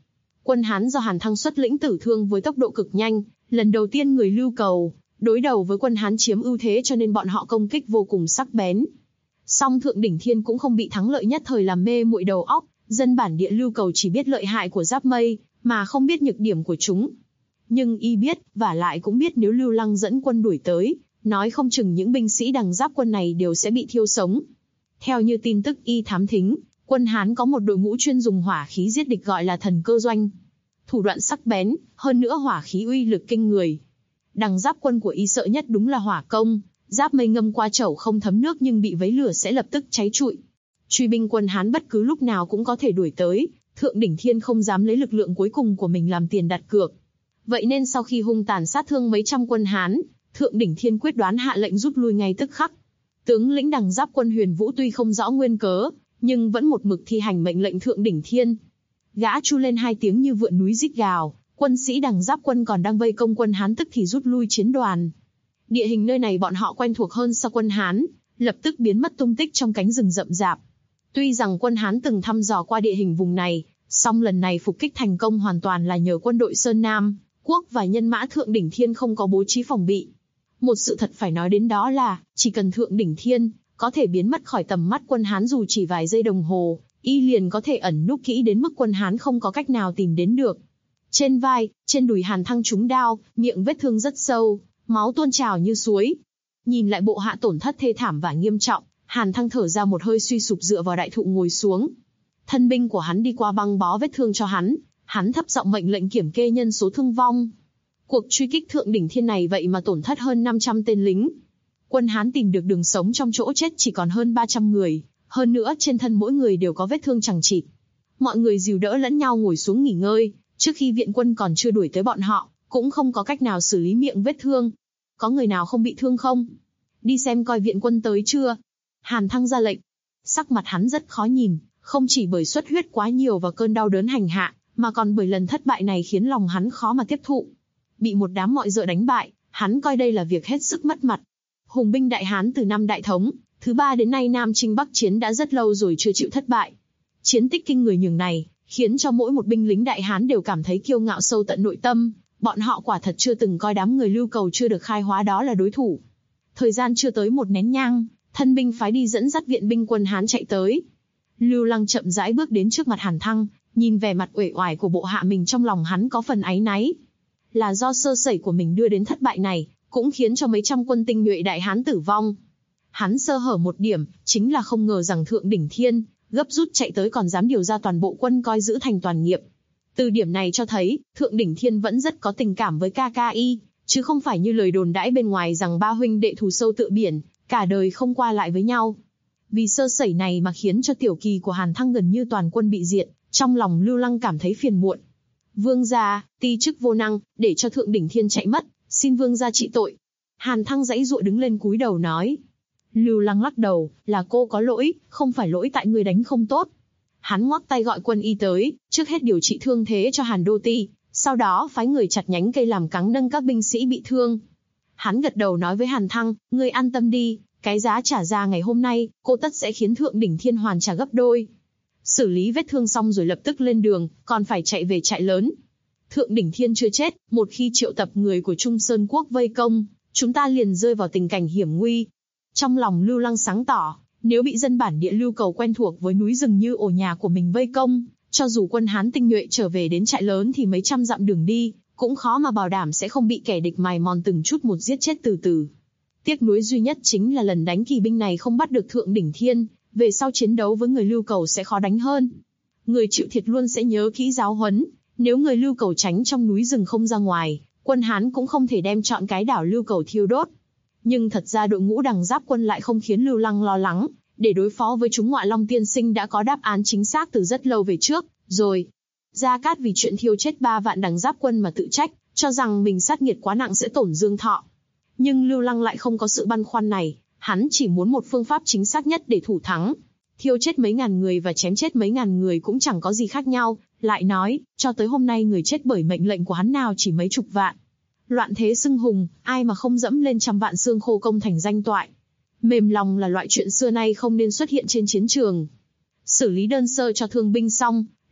Quân Hán do Hàn Thăng xuất lĩnh tử thương với tốc độ cực nhanh, lần đầu tiên người Lưu Cầu đối đầu với quân Hán chiếm ưu thế cho nên bọn họ công kích vô cùng sắc bén. Song Thượng Đỉnh Thiên cũng không bị thắng lợi nhất thời làm mê muội đầu óc, dân bản địa Lưu Cầu chỉ biết lợi hại của Giáp Mây, mà không biết nhược điểm của chúng. Nhưng y biết, và lại cũng biết nếu Lưu Lăng dẫn quân đuổi tới, nói không chừng những binh sĩ đằng Giáp quân này đều sẽ bị thiêu sống. Theo như tin tức y thám thính, quân Hán có một đội ngũ chuyên dùng hỏa khí giết địch gọi là Thần Cơ Doanh. Thủ đoạn sắc bén, hơn nữa hỏa khí uy lực kinh người. Đằng Giáp quân của y sợ nhất đúng là hỏa công, Giáp Mây ngâm qua chậu không thấm nước nhưng bị vấy lửa sẽ lập tức cháy trụi. Truy binh quân Hán bất cứ lúc nào cũng có thể đuổi tới, Thượng Đỉnh Thiên không dám lấy lực lượng cuối cùng của mình làm tiền đặt cược. Vậy nên sau khi hung tàn sát thương mấy trăm quân Hán, Thượng Đỉnh Thiên quyết đoán hạ lệnh rút lui ngay tức khắc. Tướng lĩnh đằng Giáp quân Huyền Vũ tuy không rõ nguyên cớ, nhưng vẫn một mực thi hành mệnh lệnh Thượng Đỉnh Thiên. Gã chu lên 2 tiếng như vượn núi rít gào, quân sĩ đằng Giáp quân còn đang vây công quân Hán tức thì rút lui chiến đoàn. Địa hình nơi này bọn họ quen thuộc hơn xa quân Hán, lập tức biến mất tung tích trong cánh rừng rậm rạp. Tuy rằng quân Hán từng thăm dò qua địa hình vùng này, song lần này phục kích thành công hoàn toàn là nhờ quân đội Sơn Nam Quốc và nhân mã Thượng Đỉnh Thiên không có bố trí phòng bị. Một sự thật phải nói đến đó là, chỉ cần Thượng Đỉnh Thiên có thể biến mất khỏi tầm mắt quân Hán dù chỉ vài giây đồng hồ, y liền có thể ẩn núp kỹ đến mức quân Hán không có cách nào tìm đến được. Trên vai, trên đùi Hàn Thăng trúng đao, miệng vết thương rất sâu, máu tuôn trào như suối. Nhìn lại bộ hạ tổn thất thê thảm và nghiêm trọng, Hàn Thăng thở ra một hơi suy sụp dựa vào đại thụ ngồi xuống. Thân binh của hắn đi qua băng bó vết thương cho hắn, hắn thấp giọng mệnh lệnh kiểm kê nhân số thương vong. Cuộc truy kích Thượng Đỉnh Thiên này vậy mà tổn thất hơn 500 tên lính. Quân Hán tìm được đường sống trong chỗ chết chỉ còn hơn 300 người, hơn nữa trên thân mỗi người đều có vết thương chằng chịt. Mọi người dìu đỡ lẫn nhau ngồi xuống nghỉ ngơi, trước khi viện quân còn chưa đuổi tới bọn họ, cũng không có cách nào xử lý miệng vết thương. Có người nào không bị thương không? Đi xem coi viện quân tới chưa? Hàn Thăng ra lệnh. Sắc mặt hắn rất khó nhìn, không chỉ bởi xuất huyết quá nhiều và cơn đau đớn hành hạ, mà còn bởi lần thất bại này khiến lòng hắn khó mà tiếp thụ. Bị một đám mọi dợ đánh bại, hắn coi đây là việc hết sức mất mặt. Hùng binh Đại Hán từ năm Đại Thống, thứ 3 đến nay Nam Chinh Bắc Chiến đã rất lâu rồi chưa chịu thất bại. Chiến tích kinh người nhường này, khiến cho mỗi một binh lính Đại Hán đều cảm thấy kiêu ngạo sâu tận nội tâm, bọn họ quả thật chưa từng coi đám người Lưu Cầu chưa được khai hóa đó là đối thủ. Thời gian chưa tới một nén nhang, thân binh phái đi dẫn dắt viện binh quân Hán chạy tới. Lưu Lăng chậm rãi bước đến trước mặt Hàn Thăng, nhìn vẻ mặt uể oải của bộ hạ mình trong lòng hắn có phần áy náy. Là do sơ sẩy của mình đưa đến thất bại này, cũng khiến cho mấy trăm quân tinh nhuệ Đại Hán tử vong. Hắn sơ hở một điểm, chính là không ngờ rằng Thượng Đỉnh Thiên gấp rút chạy tới còn dám điều ra toàn bộ quân coi giữ thành toàn nghiệp. Từ điểm này cho thấy, Thượng Đỉnh Thiên vẫn rất có tình cảm với KKI, chứ không phải như lời đồn đãi bên ngoài rằng ba huynh đệ thù sâu tựa biển, cả đời không qua lại với nhau. Vì sơ sẩy này mà khiến cho tiểu kỳ của Hàn Thăng gần như toàn quân bị diệt, trong lòng Lưu Lăng cảm thấy phiền muộn. Vương gia, ti chức vô năng, để cho Thượng Đỉnh Thiên chạy mất, xin vương gia trị tội. Hàn Thăng giãy giụa đứng lên cúi đầu nói. Lưu Lăng lắc đầu, là cô có lỗi, không phải lỗi tại người đánh không tốt. Hắn ngoắc tay gọi quân y tới, trước hết điều trị thương thế cho Hàn Đô Ti, sau đó phái người chặt nhánh cây làm cáng nâng các binh sĩ bị thương. Hắn gật đầu nói với Hàn Thăng, ngươi an tâm đi, cái giá trả ra ngày hôm nay, cô tất sẽ khiến Thượng Đỉnh Thiên hoàn trả gấp đôi. Xử lý vết thương xong rồi lập tức lên đường, còn phải chạy về trại lớn. Thượng Đỉnh Thiên chưa chết, một khi triệu tập người của Trung Sơn Quốc vây công, chúng ta liền rơi vào tình cảnh hiểm nguy. Trong lòng Lưu Lăng sáng tỏ, nếu bị dân bản địa Lưu Cầu quen thuộc với núi rừng như ổ nhà của mình vây công, cho dù quân Hán tinh nhuệ trở về đến trại lớn thì mấy trăm dặm đường đi, cũng khó mà bảo đảm sẽ không bị kẻ địch mài mòn từng chút một giết chết từ từ. Tiếc nuối duy nhất chính là lần đánh kỳ binh này không bắt được Thượng Đỉnh Thiên, về sau chiến đấu với người Lưu Cầu sẽ khó đánh hơn. Người chịu thiệt luôn sẽ nhớ kỹ giáo huấn, nếu người Lưu Cầu tránh trong núi rừng không ra ngoài, quân Hán cũng không thể đem trọn cái đảo Lưu Cầu thiêu đốt. Nhưng thật ra đội ngũ đằng Giáp quân lại không khiến Lưu Lăng lo lắng, để đối phó với chúng Ngọa Long tiên sinh đã có đáp án chính xác từ rất lâu về trước, rồi. Gia Cát vì chuyện thiêu chết 3 vạn đằng Giáp quân mà tự trách, cho rằng mình sát nghiệt quá nặng sẽ tổn dương thọ. Nhưng Lưu Lăng lại không có sự băn khoăn này, hắn chỉ muốn một phương pháp chính xác nhất để thủ thắng. Thiêu chết mấy ngàn người và chém chết mấy ngàn người cũng chẳng có gì khác nhau, lại nói, cho tới hôm nay người chết bởi mệnh lệnh của hắn nào chỉ mấy chục vạn. Loạn thế xưng hùng, ai mà không dẫm lên trăm vạn xương khô công thành danh toại. Mềm lòng là loại chuyện xưa nay không nên xuất hiện trên chiến trường. Xử lý đơn sơ cho thương binh xong,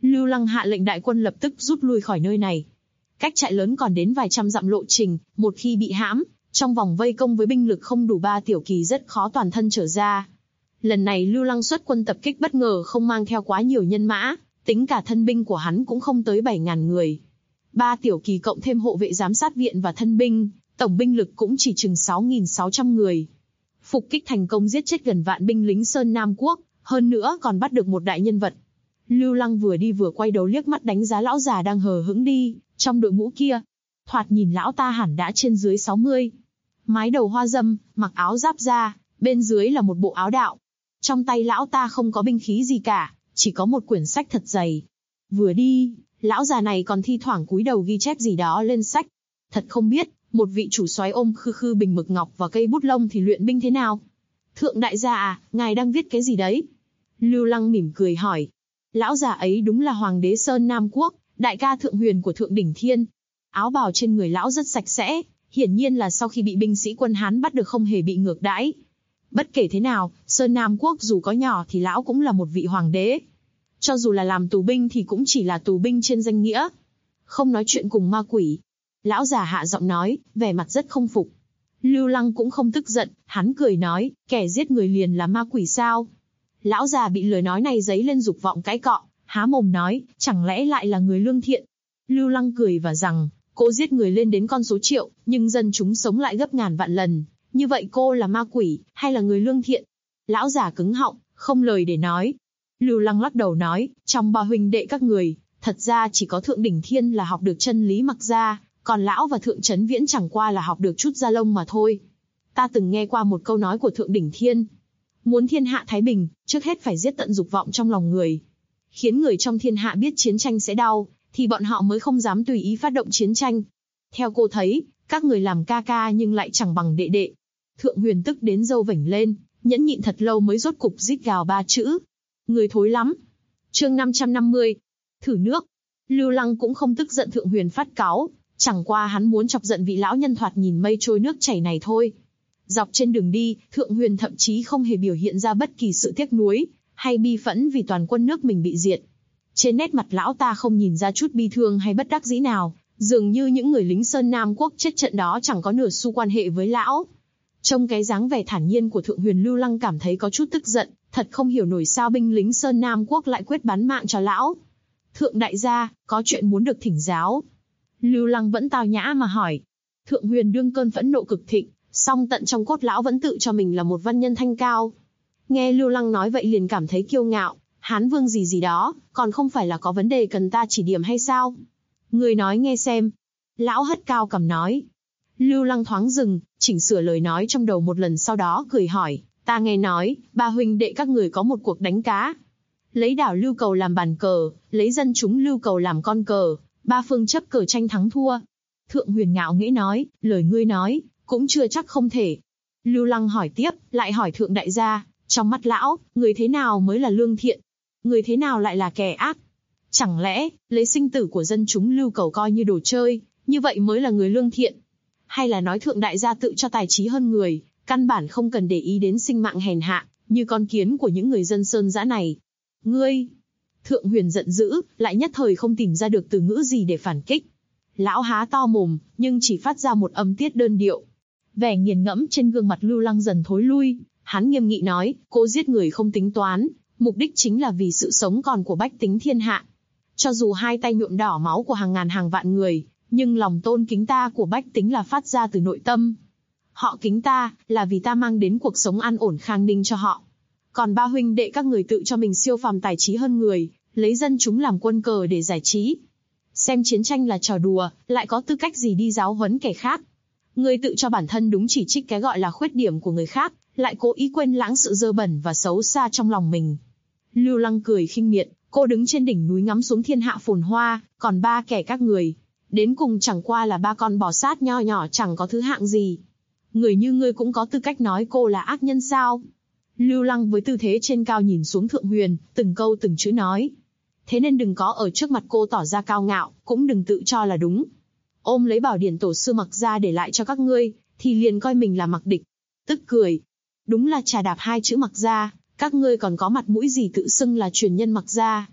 Lưu Lăng hạ lệnh đại quân lập tức rút lui khỏi nơi này. Cách trại lớn còn đến vài trăm dặm lộ trình, một khi bị hãm, trong vòng vây công với binh lực không đủ 3 tiểu kỳ rất khó toàn thân trở ra. Lần này Lưu Lăng xuất quân tập kích bất ngờ không mang theo quá nhiều nhân mã, tính cả thân binh của hắn cũng không tới 7.000 người. 3 tiểu kỳ cộng thêm hộ vệ giám sát viện và thân binh, tổng binh lực cũng chỉ chừng 6.600 người. Phục kích thành công giết chết gần vạn binh lính Sơn Nam Quốc, hơn nữa còn bắt được một đại nhân vật. Lưu Lăng vừa đi vừa quay đầu liếc mắt đánh giá lão già đang hờ hững đi, trong đội ngũ kia. Thoạt nhìn lão ta hẳn đã trên dưới 60. Mái đầu hoa dâm, mặc áo giáp da, bên dưới là một bộ áo đạo. Trong tay lão ta không có binh khí gì cả, chỉ có một quyển sách thật dày. Vừa đi, lão già này còn thi thoảng cúi đầu ghi chép gì đó lên sách. Thật không biết, một vị chủ soái ôm khư khư bình mực ngọc và cây bút lông thì luyện binh thế nào? Thượng đại gia à, ngài đang viết cái gì đấy? Lưu Lăng mỉm cười hỏi. Lão già ấy đúng là Hoàng đế Sơn Nam Quốc, đại ca Thượng Huyền của Thượng Đỉnh Thiên. Áo bào trên người lão rất sạch sẽ, hiển nhiên là sau khi bị binh sĩ quân Hán bắt được không hề bị ngược đãi. Bất kể thế nào, Sơn Nam Quốc dù có nhỏ thì lão cũng là một vị hoàng đế. Cho dù là làm tù binh thì cũng chỉ là tù binh trên danh nghĩa. Không nói chuyện cùng ma quỷ. Lão già hạ giọng nói, vẻ mặt rất không phục. Lưu Lăng cũng không tức giận, hắn cười nói, kẻ giết người liền là ma quỷ sao? Lão già bị lời nói này dấy lên dục vọng cãi cọ, há mồm nói, chẳng lẽ lại là người lương thiện? Lưu Lăng cười và rằng, cô giết người lên đến con số triệu, nhưng dân chúng sống lại gấp ngàn vạn lần. Như vậy cô là ma quỷ, hay là người lương thiện? Lão già cứng họng, không lời để nói. Lưu Lăng lắc đầu nói, trong 3 huynh đệ các người, thật ra chỉ có Thượng Đỉnh Thiên là học được chân lý mặc ra, còn lão và Thượng Trấn Viễn chẳng qua là học được chút da lông mà thôi. Ta từng nghe qua một câu nói của Thượng Đỉnh Thiên. Muốn thiên hạ thái bình, trước hết phải giết tận dục vọng trong lòng người. Khiến người trong thiên hạ biết chiến tranh sẽ đau, thì bọn họ mới không dám tùy ý phát động chiến tranh. Theo cô thấy, các người làm ca ca nhưng lại chẳng bằng đệ đệ. Thượng Huyền tức đến râu vểnh lên, nhẫn nhịn thật lâu mới rốt cục rít gào 3 chữ. Người thối lắm. Chương 550. Thử nước. Lưu Lăng cũng không tức giận Thượng Huyền phát cáu, chẳng qua hắn muốn chọc giận vị lão nhân thoạt nhìn mây trôi nước chảy này thôi. Dọc trên đường đi, Thượng Huyền thậm chí không hề biểu hiện ra bất kỳ sự tiếc nuối, hay bi phẫn vì toàn quân nước mình bị diệt. Trên nét mặt lão ta không nhìn ra chút bi thương hay bất đắc dĩ nào, dường như những người lính Sơn Nam Quốc chết trận đó chẳng có nửa xu quan hệ với lão. Trong cái dáng vẻ thản nhiên của Thượng Huyền, Lưu Lăng cảm thấy có chút tức giận, thật không hiểu nổi sao binh lính Sơn Nam Quốc lại quyết bán mạng cho lão. Thượng đại gia, có chuyện muốn được thỉnh giáo. Lưu Lăng vẫn tao nhã mà hỏi. Thượng Huyền đương cơn phẫn nộ cực thịnh, song tận trong cốt lão vẫn tự cho mình là một văn nhân thanh cao. Nghe Lưu Lăng nói vậy liền cảm thấy kiêu ngạo, Hán vương gì gì đó, còn không phải là có vấn đề cần ta chỉ điểm hay sao? Người nói nghe xem. Lão hất cao cằm nói. Lưu Lăng thoáng dừng, chỉnh sửa lời nói trong đầu một lần, sau đó cười hỏi, ta nghe nói, 3 huynh đệ các người có một cuộc đánh cá. Lấy đảo Lưu Cầu làm bàn cờ, lấy dân chúng Lưu Cầu làm con cờ, 3 phương chấp cờ tranh thắng thua. Thượng Huyền ngạo nghễ nói, lời ngươi nói, cũng chưa chắc không thể. Lưu Lăng hỏi tiếp, lại hỏi Thượng đại gia, trong mắt lão, người thế nào mới là lương thiện? Người thế nào lại là kẻ ác? Chẳng lẽ, lấy sinh tử của dân chúng Lưu Cầu coi như đồ chơi, như vậy mới là người lương thiện? Hay là nói Thượng đại gia tự cho tài trí hơn người, căn bản không cần để ý đến sinh mạng hèn hạ, như con kiến của những người dân Sơn dã này? Ngươi! Thượng Huyền giận dữ, lại nhất thời không tìm ra được từ ngữ gì để phản kích. Lão há to mồm, nhưng chỉ phát ra một âm tiết đơn điệu. Vẻ nghiền ngẫm trên gương mặt Lưu Lăng dần thối lui, hắn nghiêm nghị nói, cô giết người không tính toán, mục đích chính là vì sự sống còn của bách tính thiên hạ. Cho dù hai tay nhuộm đỏ máu của hàng ngàn hàng vạn người, nhưng lòng tôn kính ta của bách tính là phát ra từ nội tâm. Họ kính ta, là vì ta mang đến cuộc sống an ổn khang ninh cho họ. Còn 3 huynh đệ các người tự cho mình siêu phàm tài trí hơn người, lấy dân chúng làm quân cờ để giải trí. Xem chiến tranh là trò đùa, lại có tư cách gì đi giáo huấn kẻ khác? Người tự cho bản thân đúng chỉ trích cái gọi là khuyết điểm của người khác, lại cố ý quên lãng sự dơ bẩn và xấu xa trong lòng mình. Lưu Lăng cười khinh miệt, cô đứng trên đỉnh núi ngắm xuống thiên hạ phồn hoa, còn 3 kẻ các người, đến cùng chẳng qua là 3 con bò sát nho nhỏ chẳng có thứ hạng gì. Người như ngươi cũng có tư cách nói cô là ác nhân sao? Lưu Lăng với tư thế trên cao nhìn xuống Thượng Huyền, từng câu từng chữ nói. Thế nên đừng có ở trước mặt cô tỏ ra cao ngạo, cũng đừng tự cho là đúng. Ôm lấy bảo điển tổ sư Mặc ra để lại cho các ngươi, thì liền coi mình là Mặc địch. Tức cười. Đúng là trà đạp 2 chữ Mặc ra, các ngươi còn có mặt mũi gì tự xưng là truyền nhân Mặc ra.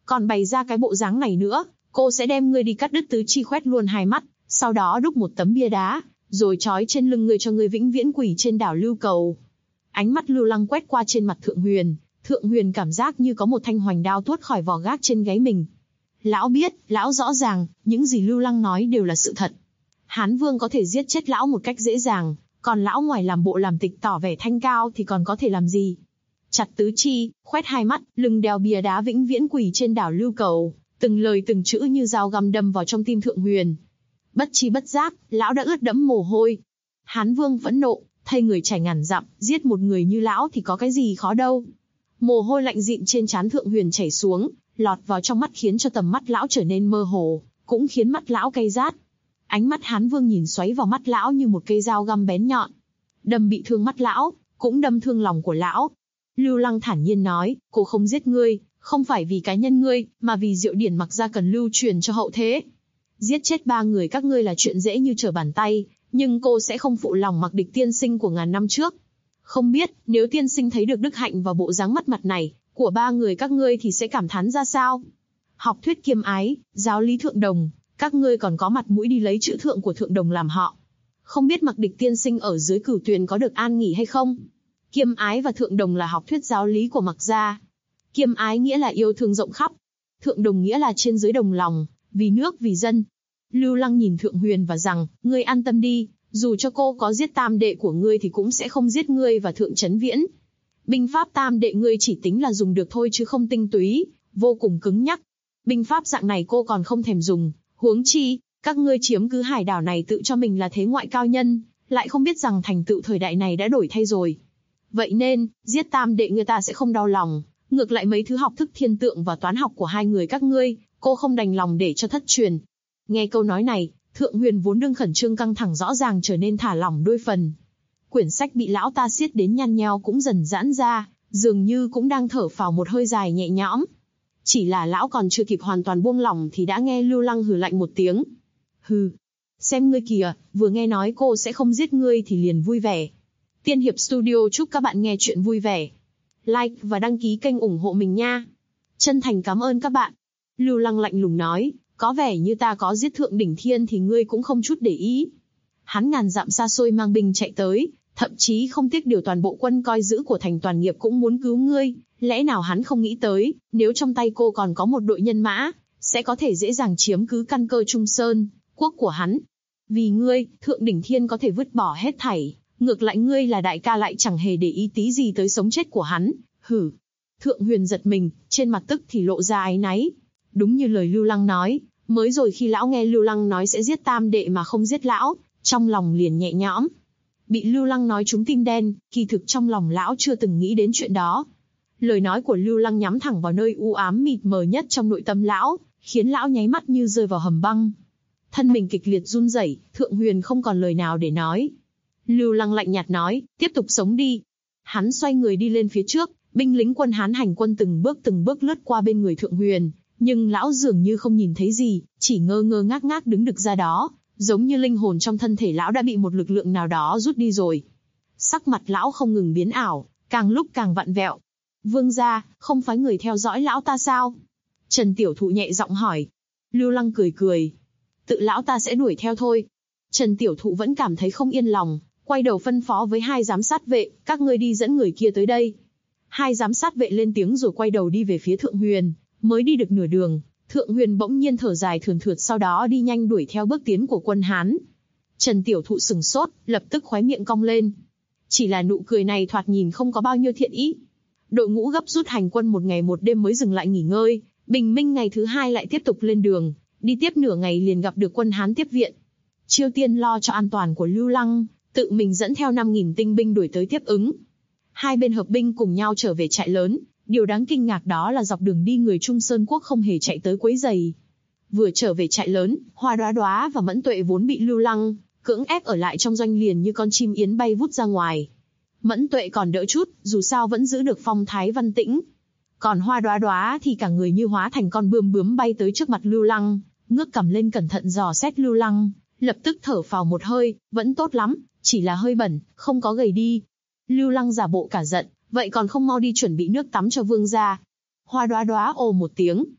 Còn bày ra cái bộ dáng này nữa, cô sẽ đem ngươi đi cắt đứt tứ chi, khoét luôn hai mắt, sau đó đúc một tấm bia đá, rồi trói trên lưng ngươi cho ngươi vĩnh viễn quỳ trên đảo Lưu Cầu. Ánh mắt Lưu Lăng quét qua trên mặt Thượng Huyền cảm giác như có một thanh hoành đao tuốt khỏi vỏ gác trên gáy mình. Lão biết, lão rõ ràng, những gì Lưu Lăng nói đều là sự thật. Hán Vương có thể giết chết lão một cách dễ dàng, còn lão ngoài làm bộ làm tịch tỏ vẻ thanh cao thì còn có thể làm gì? Chặt tứ chi, khoét hai mắt, lưng đeo bia đá vĩnh viễn quỳ trên đảo Lưu Cầu, từng lời từng chữ như dao găm đâm vào trong tim Thượng Huyền. Bất chi bất giác, lão đã ướt đẫm mồ hôi. Hán Vương phẫn nộ, thay người trải ngàn dặm, giết một người như lão thì có cái gì khó đâu. Mồ hôi lạnh dịn trên trán Thượng Huyền chảy xuống, lọt vào trong mắt khiến cho tầm mắt lão trở nên mơ hồ, cũng khiến mắt lão cay rát. Ánh mắt Hán Vương nhìn xoáy vào mắt lão như một cây dao găm bén nhọn. Đâm bị thương mắt lão, cũng đâm thương lòng của lão. Lưu Lăng thản nhiên nói, cô không giết ngươi, không phải vì cá nhân ngươi, mà vì Diệu Điển Mặc Gia cần lưu truyền cho hậu thế. Giết chết 3 người các ngươi là chuyện dễ như trở bàn tay, nhưng cô sẽ không phụ lòng Mặc Địch tiên sinh của ngàn năm trước. Không biết, nếu tiên sinh thấy được đức hạnh và bộ dáng mất mặt này của 3 người các ngươi thì sẽ cảm thán ra sao? Học thuyết kiêm ái, giáo lý thượng đồng, các ngươi còn có mặt mũi đi lấy chữ thượng của thượng đồng làm họ. Không biết Mặc Địch tiên sinh ở dưới Cửu Tuyền có được an nghỉ hay không? Kiêm ái và thượng đồng là học thuyết giáo lý của Mặc gia. Kiêm ái nghĩa là yêu thương rộng khắp, thượng đồng nghĩa là trên dưới đồng lòng, vì nước vì dân. Lưu Lăng nhìn Thượng Huyền và rằng, ngươi an tâm đi, dù cho cô có giết tam đệ của ngươi thì cũng sẽ không giết ngươi và Thượng Chấn Viễn. Binh pháp tam đệ ngươi chỉ tính là dùng được thôi chứ không tinh túy, vô cùng cứng nhắc. Binh pháp dạng này cô còn không thèm dùng, huống chi, các ngươi chiếm cứ hải đảo này tự cho mình là thế ngoại cao nhân, lại không biết rằng thành tựu thời đại này đã đổi thay rồi. Vậy nên, giết tam đệ người ta sẽ không đau lòng, ngược lại mấy thứ học thức thiên tượng và toán học của 2 người các ngươi, cô không đành lòng để cho thất truyền. Nghe câu nói này, Thượng Huyền vốn đương khẩn trương căng thẳng rõ ràng trở nên thả lỏng đôi phần. Quyển sách bị lão ta siết đến nhăn nheo cũng dần giãn ra, dường như cũng đang thở phào một hơi dài nhẹ nhõm. Chỉ là lão còn chưa kịp hoàn toàn buông lỏng thì đã nghe Lưu Lăng hừ lạnh một tiếng. Hừ, xem ngươi kìa, vừa nghe nói cô sẽ không giết ngươi thì liền vui vẻ. Tiên Hiệp Studio chúc các bạn nghe chuyện vui vẻ. Like và đăng ký kênh ủng hộ mình nha. Chân thành cảm ơn các bạn. Lưu Lăng lạnh lùng nói, có vẻ như ta có giết Thượng Đỉnh Thiên thì ngươi cũng không chút để ý. Hắn ngàn dặm xa xôi mang binh chạy tới, thậm chí không tiếc điều toàn bộ quân coi giữ của thành Toàn Nghiệp cũng muốn cứu ngươi. Lẽ nào hắn không nghĩ tới, nếu trong tay cô còn có một đội nhân mã, sẽ có thể dễ dàng chiếm cứ căn cơ Trung Sơn, quốc của hắn. Vì ngươi, Thượng Đỉnh Thiên có thể vứt bỏ hết thảy, ngược lại ngươi là đại ca lại chẳng hề để ý tí gì tới sống chết của hắn. Hử. Thượng Huyền giật mình, trên mặt tức thì lộ ra áy náy. Đúng như lời Lưu Lăng nói, mới rồi khi lão nghe Lưu Lăng nói sẽ giết tam đệ mà không giết lão, trong lòng liền nhẹ nhõm. Bị Lưu Lăng nói trúng tim đen, kỳ thực trong lòng lão chưa từng nghĩ đến chuyện đó. Lời nói của Lưu Lăng nhắm thẳng vào nơi u ám mịt mờ nhất trong nội tâm lão, khiến lão nháy mắt như rơi vào hầm băng. Thân mình kịch liệt run rẩy, Thượng Huyền không còn lời nào để nói. Lưu Lăng lạnh nhạt nói, tiếp tục sống đi. Hắn xoay người đi lên phía trước, binh lính quân Hán hành quân từng bước lướt qua bên người Thượng Huyền, nhưng lão dường như không nhìn thấy gì, chỉ ngơ ngơ ngác ngác đứng đực ra đó, giống như linh hồn trong thân thể lão đã bị một lực lượng nào đó rút đi rồi. Sắc mặt lão không ngừng biến ảo, càng lúc càng vặn vẹo. Vương gia, không phái người theo dõi lão ta sao? Trần Tiểu Thụ nhẹ giọng hỏi. Lưu Lăng cười cười. Tự lão ta sẽ đuổi theo thôi. Trần Tiểu Thụ vẫn cảm thấy không yên lòng, quay đầu phân phó với 2 giám sát vệ, các ngươi đi dẫn người kia tới đây. 2 giám sát vệ lên tiếng rồi quay đầu đi về phía Thượng Huyền, mới đi được nửa đường, Thượng Huyền bỗng nhiên thở dài thườn thượt, sau đó đi nhanh đuổi theo bước tiến của quân Hán. Trần Tiểu Thụ sừng sốt, lập tức khóe miệng cong lên. Chỉ là nụ cười này thoạt nhìn không có bao nhiêu thiện ý. Đội ngũ gấp rút hành quân 1 ngày 1 đêm mới dừng lại nghỉ ngơi, bình minh ngày thứ 2 lại tiếp tục lên đường, đi tiếp nửa ngày liền gặp được quân Hán tiếp viện. Chiêu Tiên lo cho an toàn của Lưu Lăng, tự mình dẫn theo 5.000 tinh binh đuổi tới tiếp ứng. Hai bên hợp binh cùng nhau trở về trại lớn, điều đáng kinh ngạc đó là dọc đường đi người Trung Sơn Quốc không hề chạy tới quấy rầy. Vừa trở về trại lớn, Hoa Đóa Đóa và Mẫn Tuệ vốn bị Lưu Lăng cưỡng ép ở lại trong doanh liền như con chim yến bay vút ra ngoài. Mẫn Tuệ còn đỡ chút, dù sao vẫn giữ được phong thái văn tĩnh. Còn Hoa Đóa Đóa thì cả người như hóa thành con bướm bay tới trước mặt Lưu Lăng, ngước cằm lên cẩn thận dò xét Lưu Lăng, lập tức thở phào một hơi, vẫn tốt lắm, chỉ là hơi bẩn, không có gầy đi. Lưu Lăng giả bộ cả giận, vậy còn không mau đi chuẩn bị nước tắm cho vương gia. Hoa Đóa Đóa ồ một tiếng,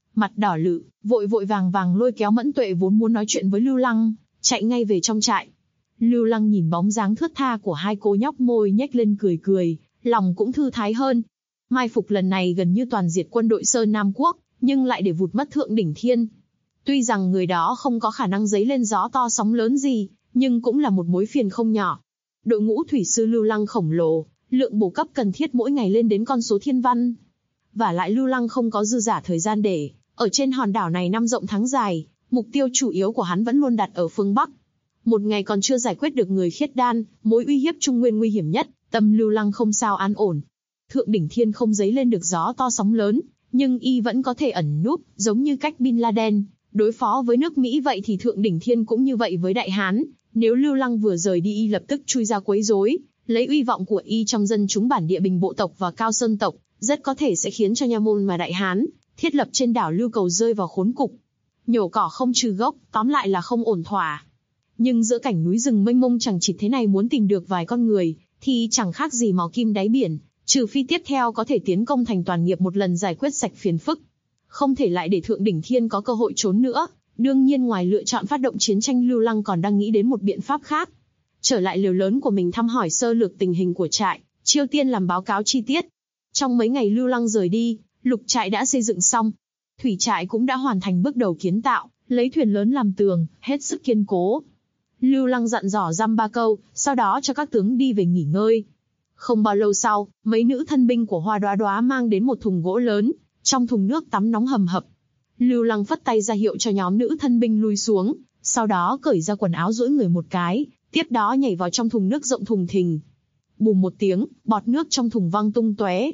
Mặt đỏ lự, vội vội vàng vàng lôi kéo Mẫn Tuệ vốn muốn nói chuyện với Lưu Lăng, chạy ngay về trong trại. Lưu Lăng nhìn bóng dáng thướt tha của hai cô nhóc, môi nhếch lên cười cười, lòng cũng thư thái hơn. Mai phục lần này gần như toàn diệt quân đội Sơn Nam Quốc, nhưng lại để vụt mất Thượng Đỉnh Thiên. Tuy rằng người đó không có khả năng giấy lên gió to sóng lớn gì, nhưng cũng là một mối phiền không nhỏ. Đội ngũ thủy sư Lưu Lăng khổng lồ, lượng bổ cấp cần thiết mỗi ngày lên đến con số thiên văn. Và lại Lưu Lăng không có dư giả thời gian để ở trên hòn đảo này năm rộng tháng dài, mục tiêu chủ yếu của hắn vẫn luôn đặt ở phương Bắc. Một ngày còn chưa giải quyết được người khiết đan, mối uy hiếp Trung Nguyên nguy hiểm nhất, tâm Lưu Lăng không sao an ổn. Thượng Đỉnh Thiên không giấy lên được gió to sóng lớn, nhưng y vẫn có thể ẩn núp, giống như cách Bin Laden đối phó với nước Mỹ vậy thì Thượng Đỉnh Thiên cũng như vậy với Đại Hán. Nếu Lưu Lăng vừa rời đi, y lập tức chui ra quấy rối, lấy uy vọng của y trong dân chúng bản địa Bình Bộ tộc và Cao Sơn tộc, rất có thể sẽ khiến cho Nha Môn mà Đại Hán thiết lập trên đảo Lưu Cầu rơi vào khốn cục. Nhổ cỏ không trừ gốc, tóm lại là không ổn thỏa. Nhưng giữa cảnh núi rừng mênh mông chẳng chịt thế này muốn tìm được vài con người, thì chẳng khác gì mò kim đáy biển, trừ phi tiếp theo có thể tiến công thành toàn nghiệp một lần giải quyết sạch phiền phức. Không thể lại để Thượng Đỉnh Thiên có cơ hội trốn nữa. Đương nhiên ngoài lựa chọn phát động chiến tranh, Lưu Lăng còn đang nghĩ đến một biện pháp khác. Trở lại lều lớn của mình thăm hỏi sơ lược tình hình của trại, chiêu tiên làm báo cáo chi tiết. Trong mấy ngày Lưu Lăng rời đi, lục trại đã xây dựng xong. Thủy trại cũng đã hoàn thành bước đầu kiến tạo, lấy thuyền lớn làm tường, hết sức kiên cố. Lưu Lăng dặn dò dăm ba câu, sau đó cho các tướng đi về nghỉ ngơi. Không bao lâu sau, mấy nữ thân binh của Hoa Đoá Đoá mang đến một thùng gỗ lớn, trong thùng nước tắm nóng hầm hập. Lưu Lăng phất tay ra hiệu cho nhóm nữ thân binh lui xuống, sau đó cởi ra quần áo duỗi người một cái, tiếp đó nhảy vào trong thùng nước rộng thùng thình. Bùm một tiếng, bọt nước trong thùng văng tung tóe.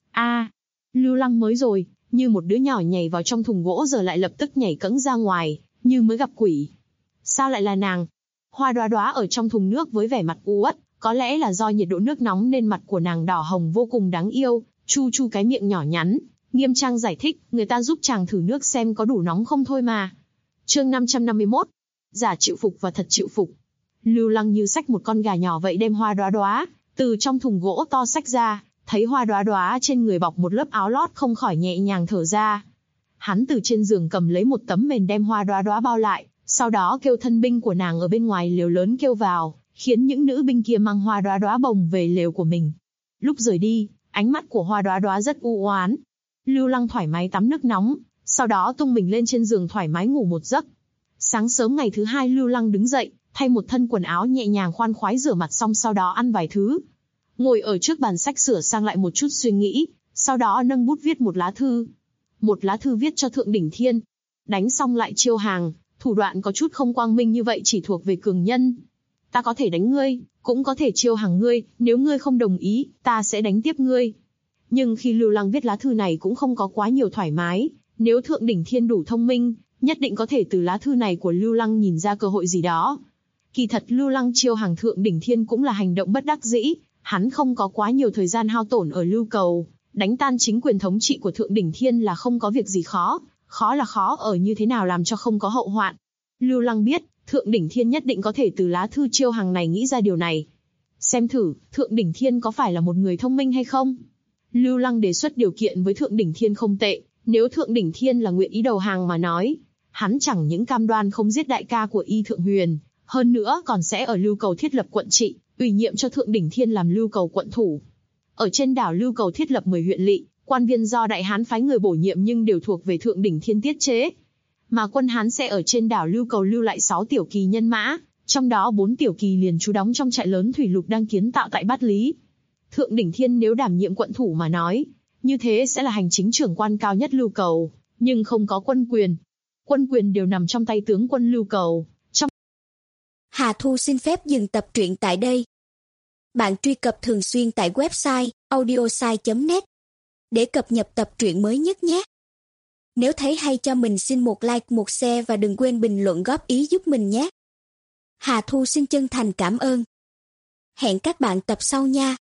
Lưu Lăng mới rồi, như một đứa nhỏ nhảy vào trong thùng gỗ giờ lại lập tức nhảy cẫng ra ngoài, như mới gặp quỷ. Sao lại là nàng? Hoa Đoá Đoá ở trong thùng nước với vẻ mặt u uất, có lẽ là do nhiệt độ nước nóng nên mặt của nàng đỏ hồng vô cùng đáng yêu, chu chu cái miệng nhỏ nhắn, nghiêm trang giải thích, người ta giúp chàng thử nước xem có đủ nóng không thôi mà. Chương 551. Giả chịu phục và thật chịu phục. Lưu Lăng như xách một con gà nhỏ vậy đem Hoa Đoá Đoá từ trong thùng gỗ to xách ra, thấy Hoa Đoá Đoá trên người bọc một lớp áo lót không khỏi nhẹ nhàng thở ra. Hắn từ trên giường cầm lấy một tấm mền đem Hoa Đoá Đoá bao lại, sau đó kêu thân binh của nàng ở bên ngoài lều lớn kêu vào, khiến những nữ binh kia mang Hoa Đoá Đoá bồng về lều của mình. Lúc rời đi, ánh mắt của Hoa Đoá Đoá rất u oán. Lưu Lăng thoải mái tắm nước nóng, sau đó tung mình lên trên giường thoải mái ngủ một giấc. Sáng sớm ngày thứ hai Lưu Lăng đứng dậy, thay một thân quần áo nhẹ nhàng khoan khoái rửa mặt xong sau đó ăn vài thứ. Ngồi ở trước bàn sách sửa sang lại một chút suy nghĩ, sau đó nâng bút viết một lá thư. Một lá thư viết cho Thượng Đỉnh Thiên. Đánh xong lại chiêu hàng, thủ đoạn có chút không quang minh như vậy chỉ thuộc về cường nhân. Ta có thể đánh ngươi, cũng có thể chiêu hàng ngươi, nếu ngươi không đồng ý, ta sẽ đánh tiếp ngươi. Nhưng khi Lưu Lăng viết lá thư này cũng không có quá nhiều thoải mái, nếu Thượng Đỉnh Thiên đủ thông minh, nhất định có thể từ lá thư này của Lưu Lăng nhìn ra cơ hội gì đó. Kỳ thật Lưu Lăng chiêu hàng Thượng Đỉnh Thiên cũng là hành động bất đắc dĩ, hắn không có quá nhiều thời gian hao tổn ở Lưu Cầu, đánh tan chính quyền thống trị của Thượng Đỉnh Thiên là không có việc gì khó, khó là khó ở như thế nào làm cho không có hậu hoạn. Lưu Lăng biết, Thượng Đỉnh Thiên nhất định có thể từ lá thư chiêu hàng này nghĩ ra điều này. Xem thử, Thượng Đỉnh Thiên có phải là một người thông minh hay không? Lưu Lăng đề xuất điều kiện với Thượng Đỉnh Thiên không tệ, nếu Thượng Đỉnh Thiên là nguyện ý đầu hàng mà nói, hắn chẳng những cam đoan không giết đại ca của Y Thượng Huyền, hơn nữa còn sẽ ở Lưu Cầu thiết lập quận trị, ủy nhiệm cho Thượng Đỉnh Thiên làm Lưu Cầu quận thủ. Ở trên đảo Lưu Cầu thiết lập 10 huyện lỵ, quan viên do Đại Hán phái người bổ nhiệm nhưng đều thuộc về Thượng Đỉnh Thiên tiết chế. Mà quân Hán sẽ ở trên đảo Lưu Cầu lưu lại 6 tiểu kỳ nhân mã, trong đó 4 tiểu kỳ liền trú đóng trong trại lớn thủy lục đang kiến tạo tại Bát Lý. Thượng Đỉnh Thiên nếu đảm nhiệm quận thủ mà nói, như thế sẽ là hành chính trưởng quan cao nhất Lưu Cầu, nhưng không có quân quyền. Quân quyền đều nằm trong tay tướng quân Lưu Cầu. Hà Thu xin phép dừng tập truyện tại đây. Bạn truy cập thường xuyên tại website audiosai.net để cập nhật tập truyện mới nhất nhé. Nếu thấy hay cho mình xin một like, một share và đừng quên bình luận góp ý giúp mình nhé. Hà Thu xin chân thành cảm ơn. Hẹn các bạn tập sau nha.